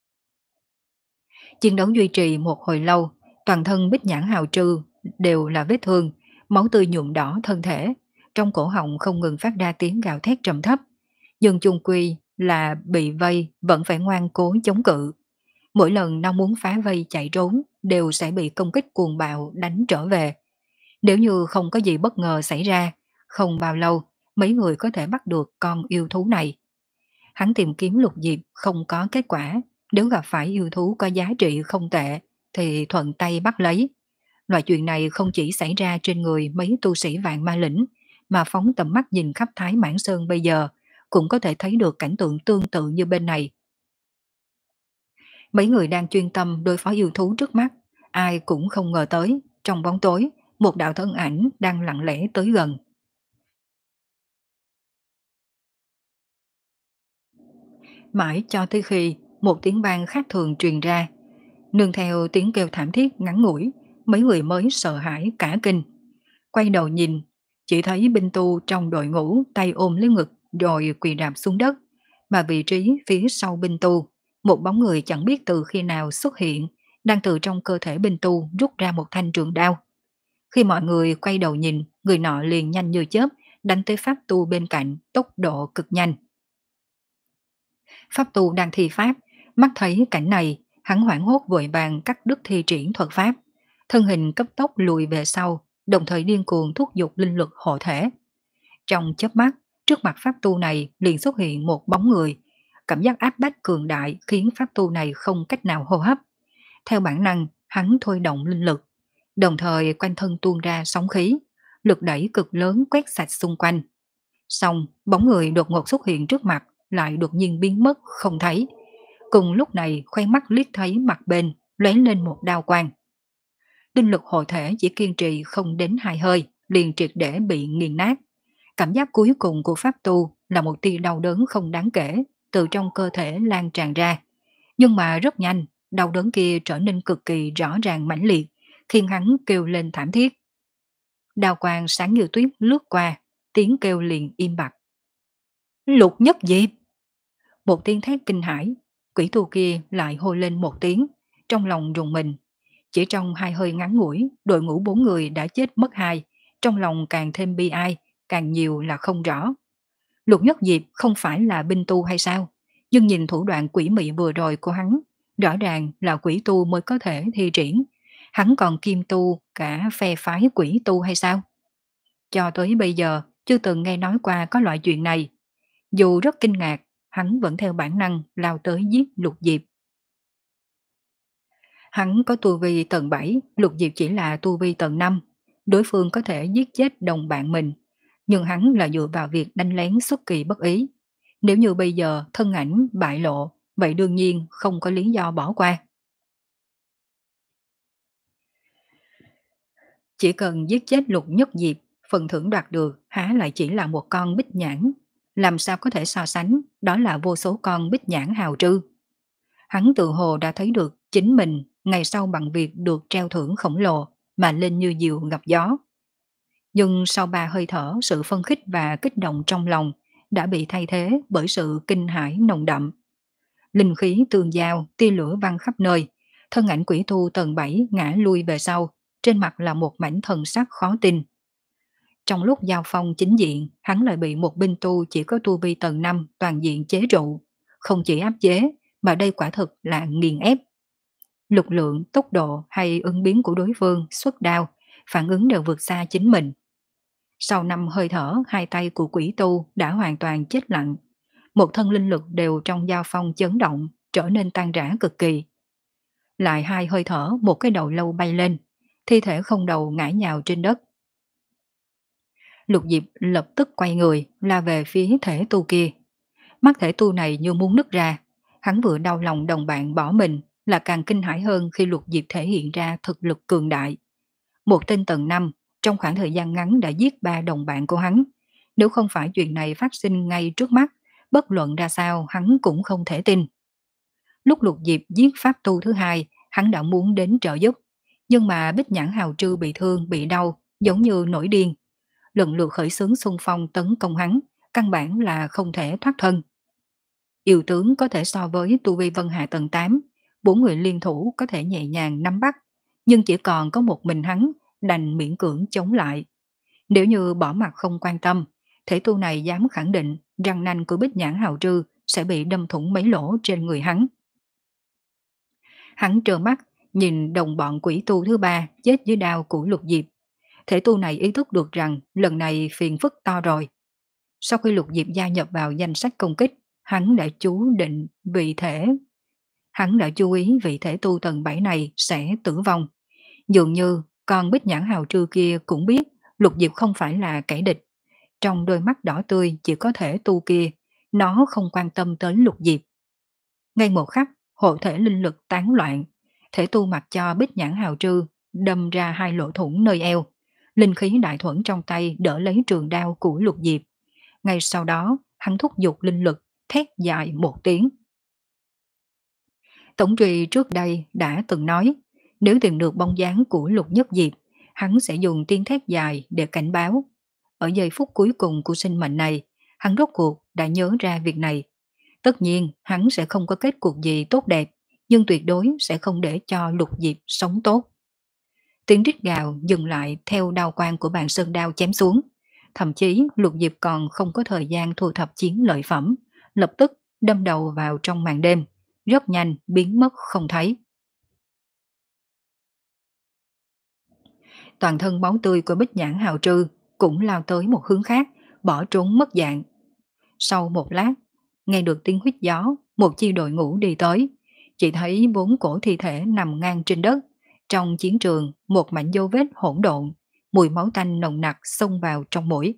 Chiến đấu duy trì một hồi lâu, toàn thân bích nhãn hào trư đều là vết thương, máu tươi nhuộm đỏ thân thể, trong cổ họng không ngừng phát ra tiếng gào thét trầm thấp. Nhưng chung quy là bị vây vẫn phải ngoan cố chống cự. Mỗi lần nó muốn phá vây chạy trốn đều sẽ bị công kích cuồng bạo đánh trở về. Nếu như không có gì bất ngờ xảy ra, không bao lâu mấy người có thể bắt được con yêu thú này. Hắn tìm kiếm lục diệp không có kết quả, nếu gặp phải yêu thú có giá trị không tệ thì thuận tay bắt lấy. Loại chuyện này không chỉ xảy ra trên người mấy tu sĩ vạn ma lĩnh, mà phóng tầm mắt nhìn khắp Thái Mãn Sơn bây giờ, cũng có thể thấy được cảnh tượng tương tự như bên này. Mấy người đang chuyên tâm đối phó yêu thú trước mắt, ai cũng không ngờ tới, trong bóng tối, một đạo thân ảnh đang lặng lẽ tới gần. Mãi cho tới khi một tiếng vang khác thường truyền ra, nương theo tiếng kêu thảm thiết ngắn ngủi, mấy người mới sợ hãi cả kinh. Quay đầu nhìn, chỉ thấy binh tu trong đội ngũ tay ôm lấy ngực rồi quỳ rạp xuống đất, mà vị trí phía sau binh tu, một bóng người chẳng biết từ khi nào xuất hiện, đang từ trong cơ thể binh tu rút ra một thanh trường đao. Khi mọi người quay đầu nhìn, người nọ liền nhanh như chớp, đánh tới pháp tu bên cạnh, tốc độ cực nhanh. Pháp tu đang thi pháp, mắt thấy cảnh này, hắn hoảng hốt vội vàng cắt đứt thi triển thuật pháp, thân hình cấp tốc lùi về sau, đồng thời điên cuồng thúc giục linh lực hộ thể. Trong chớp mắt, trước mặt pháp tu này liền xuất hiện một bóng người, cảm giác áp bách cường đại khiến pháp tu này không cách nào hô hấp. Theo bản năng, hắn thôi động linh lực, đồng thời quanh thân tuôn ra sóng khí, lực đẩy cực lớn quét sạch xung quanh. Xong, bóng người đột ngột xuất hiện trước mặt, lại đột nhiên biến mất không thấy. Cùng lúc này, khoe mắt liếc thấy mặt bên, lóe lên một đao quang. Linh lực hộ thể chỉ kiên trì không đến hai hơi, liền triệt để bị nghiền nát. Cảm giác cuối cùng của pháp tu là một tia đau đớn không đáng kể, từ trong cơ thể lan tràn ra. Nhưng mà rất nhanh, đau đớn kia trở nên cực kỳ rõ ràng mãnh liệt, khiến hắn kêu lên thảm thiết. Đao quang sáng như tuyết lướt qua, tiếng kêu liền im bặt. Lục Nhất Diệp! Một tiếng thét kinh hãi, quỷ tu kia lại hô lên một tiếng, trong lòng rùng mình. Chỉ trong hai hơi ngắn ngủi, đội ngũ bốn người đã chết mất hai, trong lòng càng thêm bi ai, càng nhiều là không rõ. Lục Nhất Diệp không phải là binh tu hay sao? Nhưng nhìn thủ đoạn quỷ mị vừa rồi của hắn, rõ ràng là quỷ tu mới có thể thi triển. Hắn còn kim tu cả phe phái quỷ tu hay sao? Cho tới bây giờ, chưa từng nghe nói qua có loại chuyện này. Dù rất kinh ngạc, hắn vẫn theo bản năng lao tới giết Lục Diệp. Hắn có tu vi tầng bảy, Lục Diệp chỉ là tu vi tầng năm. Đối phương có thể giết chết đồng bạn mình, nhưng hắn là dựa vào việc đánh lén xuất kỳ bất ý. Nếu như bây giờ thân ảnh bại lộ, vậy đương nhiên không có lý do bỏ qua. Chỉ cần giết chết Lục Nhất Diệp, phần thưởng đoạt được há lại chỉ là một con bích nhãn. Làm sao có thể so sánh, đó là vô số con bích nhãn hào trư. Hắn tự hồ đã thấy được chính mình ngày sau bằng việc được treo thưởng khổng lồ mà lên như diều gặp gió. Nhưng sau ba hơi thở, sự phân khích và kích động trong lòng đã bị thay thế bởi sự kinh hãi nồng đậm. Linh khí tương giao, tia lửa văng khắp nơi, thân ảnh quỷ tu tầng bảy ngã lui về sau, trên mặt là một mảnh thần sắc khó tin. Trong lúc giao phong chính diện, hắn lại bị một binh tu chỉ có tu vi tầng năm toàn diện chế trụ, không chỉ áp chế, mà đây quả thực là nghiền ép. Lực lượng, tốc độ hay ứng biến của đối phương xuất đao, phản ứng đều vượt xa chính mình. Sau năm hơi thở, hai tay của quỷ tu đã hoàn toàn chết lặng. Một thân linh lực đều trong giao phong chấn động, trở nên tan rã cực kỳ. Lại hai hơi thở, một cái đầu lâu bay lên, thi thể không đầu ngã nhào trên đất. Lục Diệp lập tức quay người, la về phía thể tu kia. Mắt thể tu này như muốn nứt ra, hắn vừa đau lòng đồng bạn bỏ mình, là càng kinh hãi hơn khi Lục Diệp thể hiện ra thực lực cường đại. Một tên tầng năm, trong khoảng thời gian ngắn đã giết ba đồng bạn của hắn. Nếu không phải chuyện này phát sinh ngay trước mắt, bất luận ra sao hắn cũng không thể tin. Lúc Lục Diệp giết pháp tu thứ hai, hắn đã muốn đến trợ giúp. Nhưng mà Bích Nhãn Hào Trư bị thương, bị đau, giống như nổi điên. Lần lượt khởi xướng xung phong tấn công hắn, căn bản là không thể thoát thân. Yêu tướng có thể so với tu vi Vân Hạ tầng tám, bốn người liên thủ có thể nhẹ nhàng nắm bắt, nhưng chỉ còn có một mình hắn đành miễn cưỡng chống lại. Nếu như bỏ mặt không quan tâm, thể tu này dám khẳng định răng nanh của Bích Nhãn Hào Trư sẽ bị đâm thủng mấy lỗ trên người hắn. Hắn trơ mắt Nhìn đồng bọn quỷ tu thứ ba chết dưới đao của Lục Diệp, thể tu này ý thức được rằng lần này phiền phức to rồi. Sau khi Lục Diệp gia nhập vào danh sách công kích, hắn đã chú định vị thể hắn đã chú ý vị thể tu tầng bảy này sẽ tử vong. Dường như con bích nhãn hào trư kia cũng biết Lục Diệp không phải là kẻ địch. Trong đôi mắt đỏ tươi chỉ có thể tu kia, nó không quan tâm tới Lục Diệp. Ngay một khắc, hộ thể linh lực tán loạn, thể tu mặc cho bích nhãn hào trư đâm ra hai lỗ thủng nơi eo. Linh khí đại thuẫn trong tay đỡ lấy trường đao của Lục Diệp. Ngay sau đó, hắn thúc giục linh lực, thét dài một tiếng. Tổng trùy trước đây đã từng nói, nếu tìm được bóng dáng của Lục Nhất Diệp, hắn sẽ dùng tiếng thét dài để cảnh báo. Ở giây phút cuối cùng của sinh mệnh này, hắn rốt cuộc đã nhớ ra việc này. Tất nhiên, hắn sẽ không có kết cục gì tốt đẹp, nhưng tuyệt đối sẽ không để cho Lục Diệp sống tốt. Tiếng rít gào dừng lại theo đao quang của bàn sơn đao chém xuống. Thậm chí Lục Diệp còn không có thời gian thu thập chiến lợi phẩm, lập tức đâm đầu vào trong màn đêm, rất nhanh biến mất không thấy. Toàn thân máu tươi của bích nhãn hào trư cũng lao tới một hướng khác, bỏ trốn mất dạng. Sau một lát, nghe được tiếng huýt gió, một chi đội ngũ đi tới, chỉ thấy bốn cổ thi thể nằm ngang trên đất. Trong chiến trường, một mảnh dấu vết hỗn độn, mùi máu tanh nồng nặc xông vào trong mũi.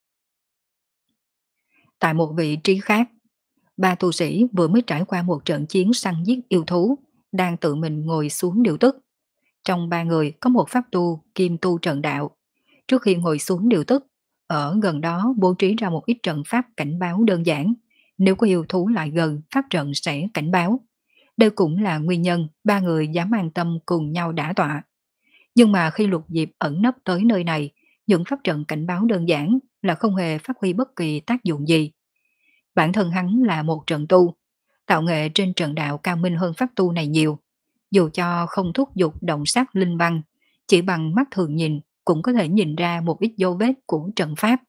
Tại một vị trí khác, ba tu sĩ vừa mới trải qua một trận chiến săn giết yêu thú, đang tự mình ngồi xuống điều tức. Trong ba người có một pháp tu kim tu trận đạo. Trước khi ngồi xuống điều tức, ở gần đó bố trí ra một ít trận pháp cảnh báo đơn giản. Nếu có yêu thú lại gần, pháp trận sẽ cảnh báo. Đây cũng là nguyên nhân ba người dám an tâm cùng nhau đả tọa. Nhưng mà khi Lục Diệp ẩn nấp tới nơi này, những pháp trận cảnh báo đơn giản là không hề phát huy bất kỳ tác dụng gì. Bản thân hắn là một trận tu, tạo nghệ trên trận đạo cao minh hơn pháp tu này nhiều. Dù cho không thúc giục động sát linh văn, chỉ bằng mắt thường nhìn cũng có thể nhìn ra một ít dấu vết của trận pháp.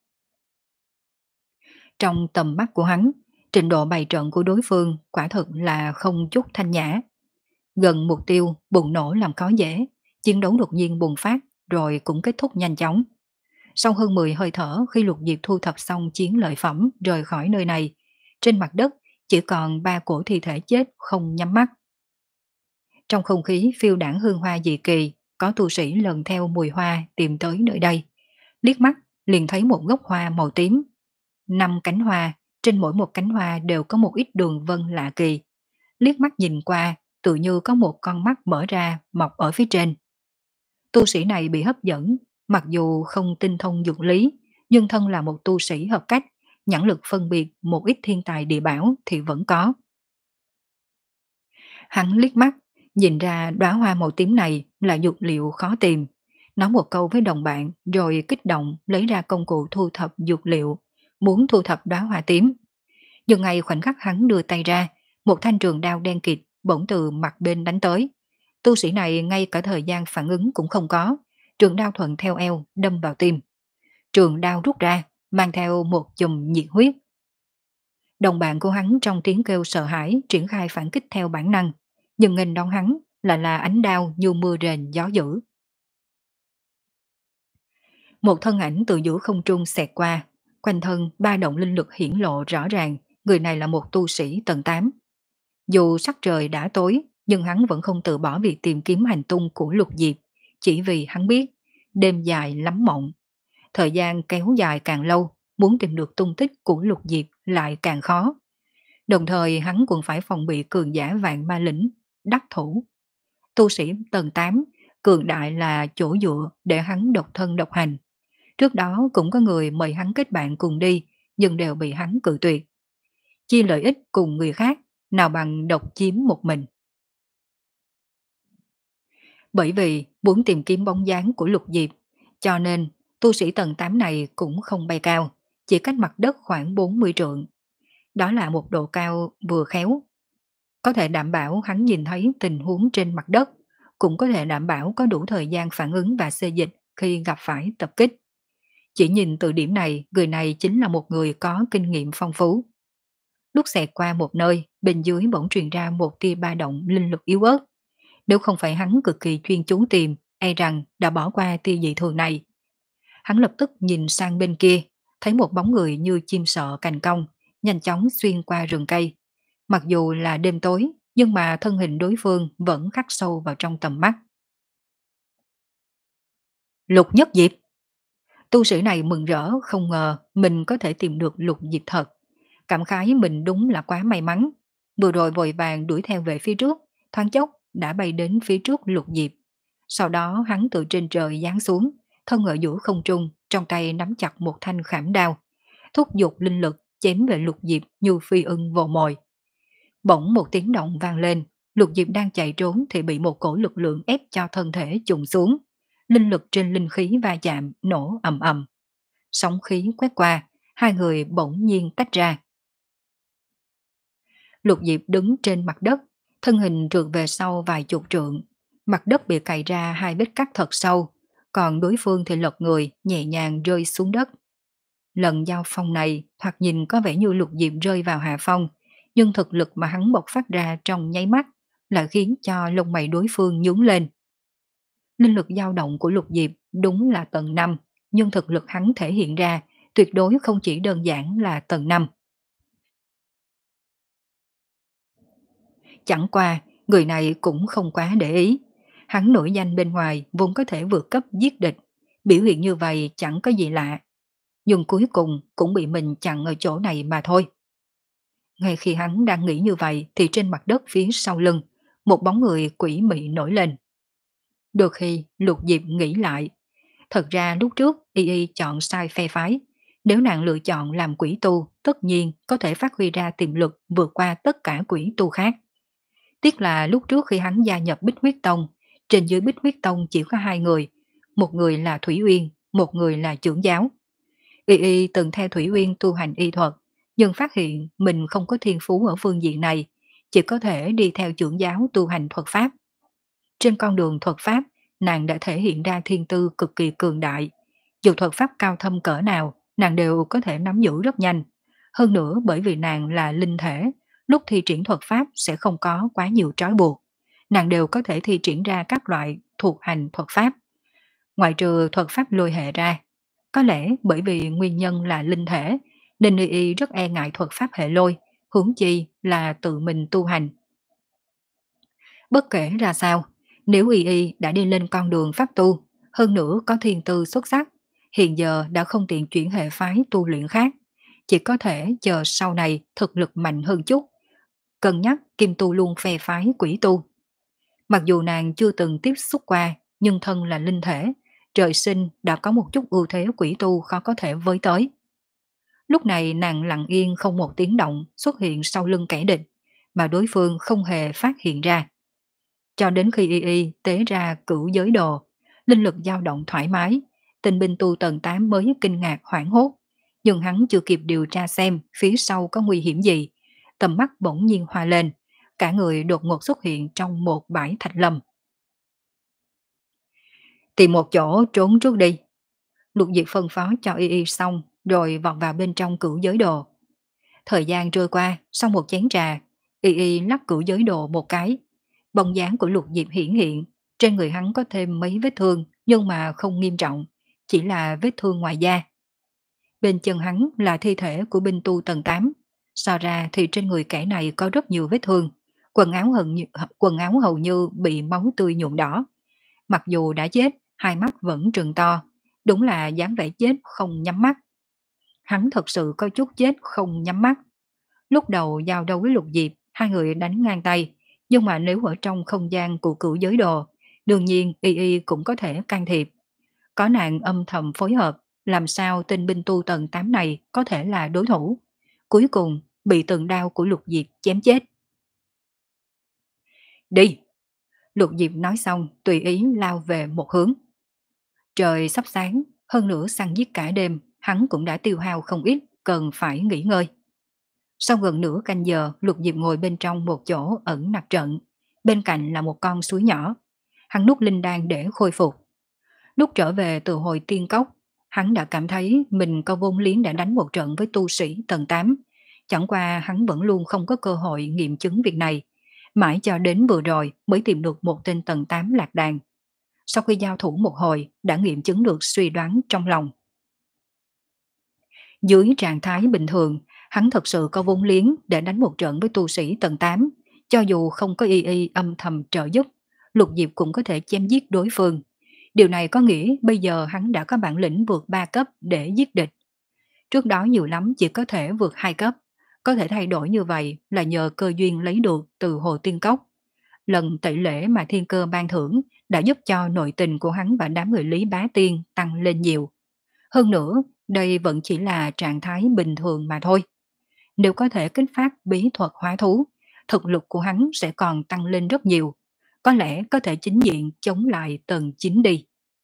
Trong tầm mắt của hắn, trình độ bày trận của đối phương quả thực là không chút thanh nhã. Gần mục tiêu, bùng nổ làm khó dễ, chiến đấu đột nhiên bùng phát rồi cũng kết thúc nhanh chóng. Sau hơn mười hơi thở khi Lục Diệp thu thập xong chiến lợi phẩm rời khỏi nơi này, trên mặt đất chỉ còn ba cổ thi thể chết không nhắm mắt. Trong không khí phiêu đãng hương hoa dị kỳ, có tu sĩ lần theo mùi hoa tìm tới nơi đây. Liếc mắt liền thấy một gốc hoa màu tím. Năm cánh hoa, trên mỗi một cánh hoa đều có một ít đường vân lạ kỳ. Liếc mắt nhìn qua, tự như có một con mắt mở ra mọc ở phía trên. Tu sĩ này bị hấp dẫn, mặc dù không tinh thông dược lý, nhưng thân là một tu sĩ hợp cách, nhãn lực phân biệt một ít thiên tài địa bảo thì vẫn có. Hắn liếc mắt, nhìn ra đóa hoa màu tím này là dược liệu khó tìm. Nói một câu với đồng bạn rồi kích động lấy ra công cụ thu thập dược liệu, muốn thu thập đóa hoa tím. Nhưng ngay khoảnh khắc hắn đưa tay ra, một thanh trường đao đen kịt bỗng từ mặt bên đánh tới. Tu sĩ này ngay cả thời gian phản ứng cũng không có, trường đao thuận theo eo đâm vào tim. Trường đao rút ra, mang theo một chùm nhiệt huyết. Đồng bạn của hắn trong tiếng kêu sợ hãi triển khai phản kích theo bản năng, nhưng nghênh đón hắn là là ánh đao như mưa rền gió dữ. Một thân ảnh từ giữa không trung xẹt qua, quanh thân ba động linh lực hiển lộ rõ ràng, người này là một tu sĩ tầng tám. Dù sắc trời đã tối, nhưng hắn vẫn không từ bỏ việc tìm kiếm hành tung của Lục Diệp, chỉ vì hắn biết đêm dài lắm mộng. Thời gian kéo dài càng lâu, muốn tìm được tung tích của Lục Diệp lại càng khó. Đồng thời hắn cũng phải phòng bị cường giả vạn ma lĩnh, đắc thủ. Tu sĩ tầng tám, cường đại là chỗ dựa để hắn độc thân độc hành. Trước đó cũng có người mời hắn kết bạn cùng đi, nhưng đều bị hắn cự tuyệt. Chia lợi ích cùng người khác, nào bằng độc chiếm một mình. Bởi vì muốn tìm kiếm bóng dáng của Lục Diệp, cho nên tu sĩ tầng tám này cũng không bay cao, chỉ cách mặt đất khoảng bốn mươi trượng. Đó là một độ cao vừa khéo. Có thể đảm bảo hắn nhìn thấy tình huống trên mặt đất, cũng có thể đảm bảo có đủ thời gian phản ứng và xê dịch khi gặp phải tập kích. Chỉ nhìn từ điểm này, người này chính là một người có kinh nghiệm phong phú. Lúc xẹt qua một nơi, bên dưới bỗng truyền ra một tia ba động linh lực yếu ớt. Nếu không phải hắn cực kỳ chuyên chú tìm, e rằng đã bỏ qua tia dị thường này. Hắn lập tức nhìn sang bên kia, thấy một bóng người như chim sợ cành cong, nhanh chóng xuyên qua rừng cây. Mặc dù là đêm tối, nhưng mà thân hình đối phương vẫn khắc sâu vào trong tầm mắt. Lục Nhất Diệp! Tu sĩ này mừng rỡ không ngờ mình có thể tìm được Lục Diệp thật. Cảm khái mình đúng là quá may mắn. Vừa rồi vội vàng đuổi theo về phía trước, thoáng chốc đã bay đến phía trước Lục Diệp. Sau đó hắn từ trên trời giáng xuống, thân ở giữa không trung, trong tay nắm chặt một thanh khảm đao, thúc giục linh lực chém về Lục Diệp như phi ưng vồ mồi. Bỗng một tiếng động vang lên, Lục Diệp đang chạy trốn thì bị một cổ lực lượng ép cho thân thể trùng xuống. Linh lực trên linh khí va chạm nổ ầm ầm. Sóng khí quét qua, hai người bỗng nhiên tách ra. Lục Diệp đứng trên mặt đất, thân hình trượt về sau vài chục trượng. Mặt đất bị cày ra hai vết cắt thật sâu, còn đối phương thì lật người nhẹ nhàng rơi xuống đất. Lần giao phong này thoạt nhìn có vẻ như Lục Diệp rơi vào hạ phong, nhưng thực lực mà hắn bộc phát ra trong nháy mắt lại khiến cho lông mày đối phương nhướng lên. Linh lực dao động của Lục Diệp đúng là tầng năm, nhưng thực lực hắn thể hiện ra tuyệt đối không chỉ đơn giản là tầng năm. Chẳng qua, người này cũng không quá để ý. Hắn nổi danh bên ngoài vốn có thể vượt cấp giết địch, biểu hiện như vậy chẳng có gì lạ. Nhưng cuối cùng cũng bị mình chặn ở chỗ này mà thôi. Ngay khi hắn đang nghĩ như vậy thì trên mặt đất phía sau lưng, một bóng người quỷ mị nổi lên. Đôi khi Lục Diệp nghĩ lại, thật ra lúc trước y y chọn sai phe phái. Nếu nàng lựa chọn làm quỷ tu, tất nhiên có thể phát huy ra tiềm lực vượt qua tất cả quỷ tu khác. Tiếc là lúc trước khi hắn gia nhập Bích Huyết Tông, trên dưới Bích Huyết Tông chỉ có hai người, một người là Thủy Uyên, một người là trưởng giáo. Y y từng theo Thủy Uyên tu hành y thuật, nhưng phát hiện mình không có thiên phú ở phương diện này, chỉ có thể đi theo trưởng giáo tu hành thuật pháp. Trên con đường thuật pháp, nàng đã thể hiện ra thiên tư cực kỳ cường đại. Dù thuật pháp cao thâm cỡ nào, nàng đều có thể nắm giữ rất nhanh. Hơn nữa bởi vì nàng là linh thể, lúc thi triển thuật pháp sẽ không có quá nhiều trói buộc. Nàng đều có thể thi triển ra các loại thuộc hành thuật pháp. Ngoại trừ thuật pháp lôi hệ ra, có lẽ bởi vì nguyên nhân là linh thể, nên y y rất e ngại thuật pháp hệ lôi, huống chi là tự mình tu hành. Bất kể ra sao, nếu y y đã đi lên con đường pháp tu, hơn nữa có thiên tư xuất sắc, hiện giờ đã không tiện chuyển hệ phái tu luyện khác, chỉ có thể chờ sau này thực lực mạnh hơn chút, cân nhắc kim tu luôn phe phái quỷ tu. Mặc dù nàng chưa từng tiếp xúc qua, nhưng thân là linh thể, trời sinh đã có một chút ưu thế quỷ tu khó có thể với tới. Lúc này nàng lặng yên không một tiếng động xuất hiện sau lưng kẻ địch, mà đối phương không hề phát hiện ra. Cho đến khi y y tế ra cửu giới đồ, linh lực dao động thoải mái, tình binh tu tầng tám mới kinh ngạc hoảng hốt, nhưng hắn chưa kịp điều tra xem phía sau có nguy hiểm gì, tầm mắt bỗng nhiên hoa lên, cả người đột ngột xuất hiện trong một bãi thạch lâm. Tìm một chỗ trốn trước đi. Lục Diệp phân phó cho y y xong, rồi vọt vào bên trong cửu giới đồ. Thời gian trôi qua, sau một chén trà, y y lắc cửu giới đồ một cái. Bóng dáng của Lục Diệp hiển hiện, trên người hắn có thêm mấy vết thương, nhưng mà không nghiêm trọng, chỉ là vết thương ngoài da. Bên chân hắn là thi thể của binh tu tầng tám, so ra thì trên người kẻ này có rất nhiều vết thương, quần áo hầu như, quần áo hầu như bị máu tươi nhuộm đỏ. Mặc dù đã chết, hai mắt vẫn trừng to, đúng là dáng vẻ chết không nhắm mắt. Hắn thật sự có chút chết không nhắm mắt. Lúc đầu giao đấu với Lục Diệp, hai người đánh ngang tay, nhưng mà nếu ở trong không gian của cửu giới đồ, đương nhiên y y cũng có thể can thiệp. Có nàng âm thầm phối hợp, làm sao tên binh tu tầng tám này có thể là đối thủ. Cuối cùng bị từng đao của Lục Diệp chém chết. Đi! Lục Diệp nói xong tùy ý lao về một hướng. Trời sắp sáng, hơn nữa săn giết cả đêm, hắn cũng đã tiêu hao không ít, cần phải nghỉ ngơi. Sau gần nửa canh giờ, Lục Diệp ngồi bên trong một chỗ ẩn nặc trận, bên cạnh là một con suối nhỏ. Hắn nuốt linh đan để khôi phục. Lúc trở về từ hồi tiên cốc, hắn đã cảm thấy mình có vốn liếng đã đánh một trận với tu sĩ tầng tám. Chẳng qua hắn vẫn luôn không có cơ hội nghiệm chứng việc này. Mãi cho đến vừa rồi mới tìm được một tên tầng tám lạc đàn. Sau khi giao thủ một hồi, đã nghiệm chứng được suy đoán trong lòng. Dưới trạng thái bình thường, hắn thật sự có vốn liếng để đánh một trận với tu sĩ tầng tám. Cho dù không có y y âm thầm trợ giúp, Lục Diệp cũng có thể chém giết đối phương. Điều này có nghĩa bây giờ hắn đã có bản lĩnh vượt ba cấp để giết địch. Trước đó nhiều lắm chỉ có thể vượt hai cấp. Có thể thay đổi như vậy là nhờ cơ duyên lấy được từ Hồ Tiên Cốc. Lần tẩy lễ mà thiên cơ ban thưởng đã giúp cho nội tình của hắn và đám người Lý Bá Tiên tăng lên nhiều. Hơn nữa, đây vẫn chỉ là trạng thái bình thường mà thôi. Nếu có thể kích phát bí thuật hóa thú, thực lực của hắn sẽ còn tăng lên rất nhiều. Có lẽ có thể chính diện chống lại tầng chín đi.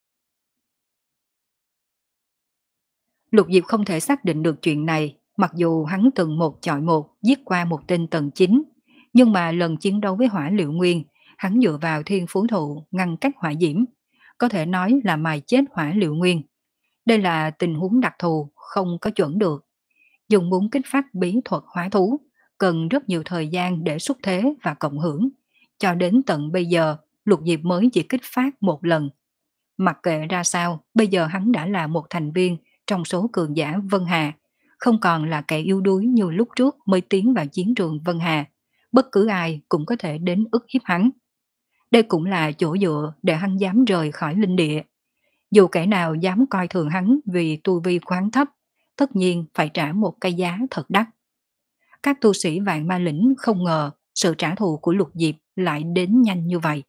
Lục Diệp không thể xác định được chuyện này, mặc dù hắn từng một chọi một giết qua một tên tầng chín, nhưng mà lần chiến đấu với Hỏa Liệu Nguyên, hắn dựa vào thiên phú thụ ngăn cách hỏa diễm, có thể nói là mài chết Hỏa Liệu Nguyên. Đây là tình huống đặc thù, không có chuẩn được. Dùng muốn kích phát bí thuật hóa thú, cần rất nhiều thời gian để xuất thế và cộng hưởng. Cho đến tận bây giờ, Lục Diệp mới chỉ kích phát một lần. Mặc kệ ra sao, bây giờ hắn đã là một thành viên trong số cường giả Vân Hà, không còn là kẻ yếu đuối như lúc trước mới tiến vào chiến trường Vân Hà. Bất cứ ai cũng có thể đến ức hiếp hắn. Đây cũng là chỗ dựa để hắn dám rời khỏi linh địa. Dù kẻ nào dám coi thường hắn vì tu vi khoáng thấp, tất nhiên phải trả một cái giá thật đắt. Các tu sĩ vạn ma lĩnh không ngờ sự trả thù của Lục Diệp lại đến nhanh như vậy.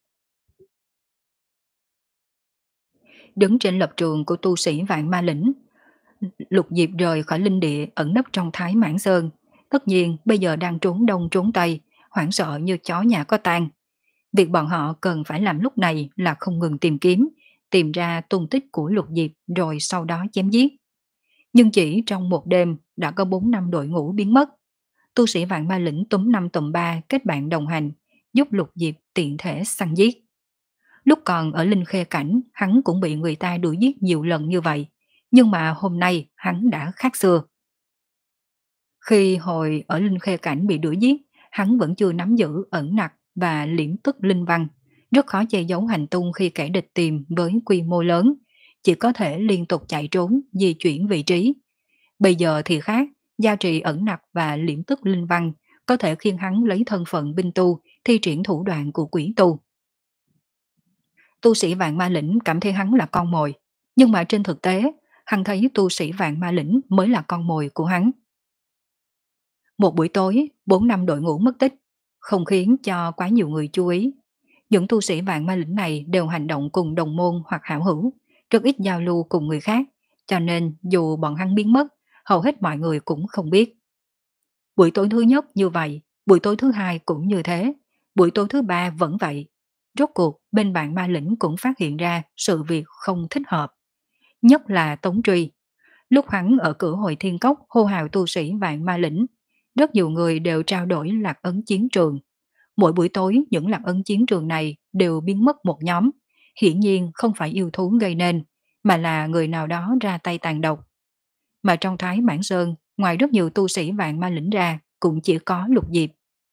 Đứng trên lập trường của tu sĩ vạn ma lĩnh, Lục Diệp rời khỏi linh địa ẩn nấp trong Thái Mãn Sơn. Tất nhiên bây giờ đang trốn đông trốn tây, hoảng sợ như chó nhà có tang. Việc bọn họ cần phải làm lúc này là không ngừng tìm kiếm, tìm ra tung tích của Lục Diệp rồi sau đó chém giết. Nhưng chỉ trong một đêm đã có bốn năm đội ngũ biến mất. Tu sĩ vạn ma lĩnh túm năm tùm ba kết bạn đồng hành, giúp Lục Diệp tiện thể săn giết. Lúc còn ở Linh Khê Cảnh, hắn cũng bị người ta đuổi giết nhiều lần như vậy. Nhưng mà hôm nay hắn đã khác xưa. Khi hồi ở Linh Khê Cảnh bị đuổi giết, hắn vẫn chưa nắm giữ ẩn nặc và liễm tức linh văn. Rất khó che giấu hành tung khi kẻ địch tìm với quy mô lớn. Chỉ có thể liên tục chạy trốn, di chuyển vị trí. Bây giờ thì khác, gia trì ẩn nặc và liễm tức linh văn có thể khiến hắn lấy thân phận binh tu, thi triển thủ đoạn của quỷ tu. Tu sĩ vạn ma lĩnh cảm thấy hắn là con mồi, nhưng mà trên thực tế, hắn thấy tu sĩ vạn ma lĩnh mới là con mồi của hắn. Một buổi tối, bốn năm đội ngũ mất tích, không khiến cho quá nhiều người chú ý. Những tu sĩ vạn ma lĩnh này đều hành động cùng đồng môn hoặc hảo hữu, rất ít giao lưu cùng người khác, cho nên dù bọn hắn biến mất, hầu hết mọi người cũng không biết. Buổi tối thứ nhất như vậy, buổi tối thứ hai cũng như thế, buổi tối thứ ba vẫn vậy. Rốt cuộc bên bạn ma lĩnh cũng phát hiện ra sự việc không thích hợp. Nhất là Tống Truy. Lúc hắn ở cửa hội thiên cốc hô hào tu sĩ vạn ma lĩnh, rất nhiều người đều trao đổi lạc ấn chiến trường. Mỗi buổi tối những lạc ấn chiến trường này đều biến mất một nhóm. Hiển nhiên không phải yêu thú gây nên, mà là người nào đó ra tay tàn độc. Mà trong Thái Mãn Sơn, ngoài rất nhiều tu sĩ vạn ma lĩnh ra, cũng chỉ có Lục Diệp.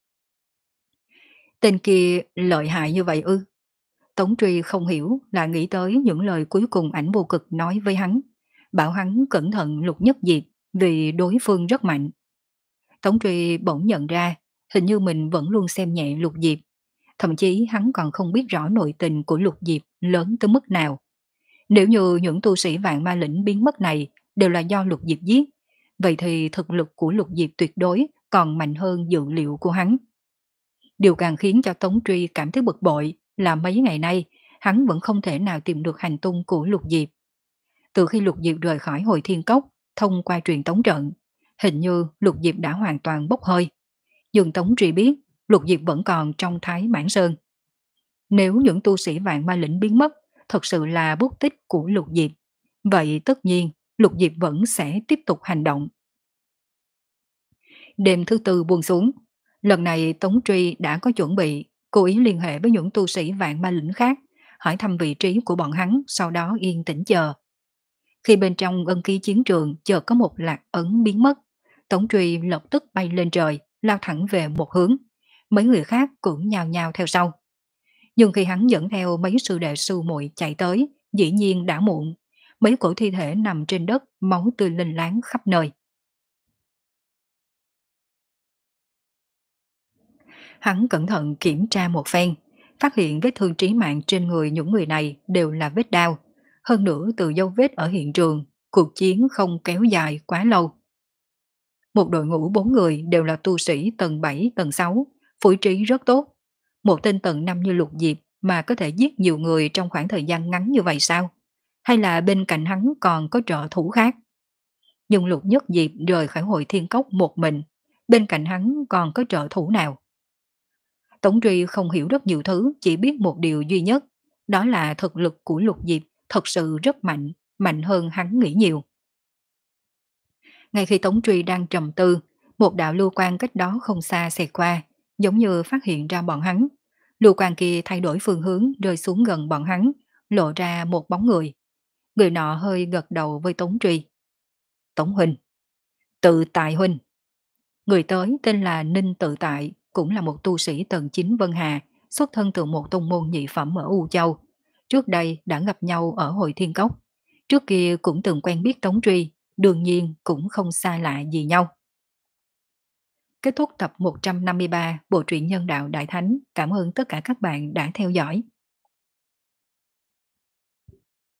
Tên kia lợi hại như vậy ư? Tống Truy không hiểu là nghĩ tới những lời cuối cùng ảnh vô cực nói với hắn. Bảo hắn cẩn thận Lục Nhất Diệp vì đối phương rất mạnh. Tống Truy bỗng nhận ra hình như mình vẫn luôn xem nhẹ Lục Diệp. Thậm chí hắn còn không biết rõ nội tình của Lục Diệp lớn tới mức nào. Nếu như những tu sĩ vạn ma lĩnh biến mất này đều là do Lục Diệp giết, vậy thì thực lực của Lục Diệp tuyệt đối còn mạnh hơn dự liệu của hắn. Điều càng khiến cho Tống Truy cảm thấy bực bội là mấy ngày nay hắn vẫn không thể nào tìm được hành tung của Lục Diệp. Từ khi Lục Diệp rời khỏi Hồi Thiên Cốc thông qua truyền tống trận, hình như Lục Diệp đã hoàn toàn bốc hơi. Nhưng Tống Truy biết Lục Diệp vẫn còn trong Thái Mãn Sơn. Nếu những tu sĩ vạn ma lĩnh biến mất thật sự là bút tích của Lục Diệp, vậy tất nhiên Lục Diệp vẫn sẽ tiếp tục hành động. Đêm thứ tư buông xuống, lần này Tống Truy đã có chuẩn bị, cố ý liên hệ với những tu sĩ vạn ma lĩnh khác, hỏi thăm vị trí của bọn hắn, sau đó yên tĩnh chờ. Khi bên trong ân ký chiến trường chợt có một lạc ấn biến mất, Tống Truy lập tức bay lên trời, lao thẳng về một hướng. mấy người khác cũng nhào nhào theo sau. Nhưng khi hắn dẫn theo mấy sư đệ sư muội chạy tới, dĩ nhiên đã muộn. Mấy cổ thi thể nằm trên đất, máu tươi linh láng khắp nơi. Hắn cẩn thận kiểm tra một phen, phát hiện vết thương trí mạng trên người những người này đều là vết đao. Hơn nữa từ dấu vết ở hiện trường, cuộc chiến không kéo dài quá lâu. Một đội ngũ bốn người đều là tu sĩ tầng bảy, tầng sáu, phối trí rất tốt. Một tên tầng năm như Lục Diệp mà có thể giết nhiều người trong khoảng thời gian ngắn như vậy sao? Hay là bên cạnh hắn còn có trợ thủ khác? Nhưng Lục Nhất Diệp rời khỏi hội thiên cốc một mình, bên cạnh hắn còn có trợ thủ nào? Tống Truy không hiểu rất nhiều thứ, chỉ biết một điều duy nhất, đó là thực lực của Lục Diệp thật sự rất mạnh, mạnh hơn hắn nghĩ nhiều. Ngay khi Tống Truy đang trầm tư, một đạo lưu quang cách đó không xa xẹt qua, giống như phát hiện ra bọn hắn. Lưu quang kia thay đổi phương hướng rơi xuống gần bọn hắn, lộ ra một bóng người. Người nọ hơi gật đầu với Tống Truy. Tống Huynh, Tự Tại Huynh. Người tới tên là Ninh Tự Tại, cũng là một tu sĩ tầng chín Vân Hà, xuất thân từ một tông môn nhị phẩm ở U Châu. Trước đây đã gặp nhau ở hội Thiên Cốc. Trước kia cũng từng quen biết Tống Truy, đương nhiên cũng không xa lạ gì nhau. Kết thúc tập một trăm năm mươi ba Bộ truyện Nhân đạo Đại Thánh. Cảm ơn tất cả các bạn đã theo dõi.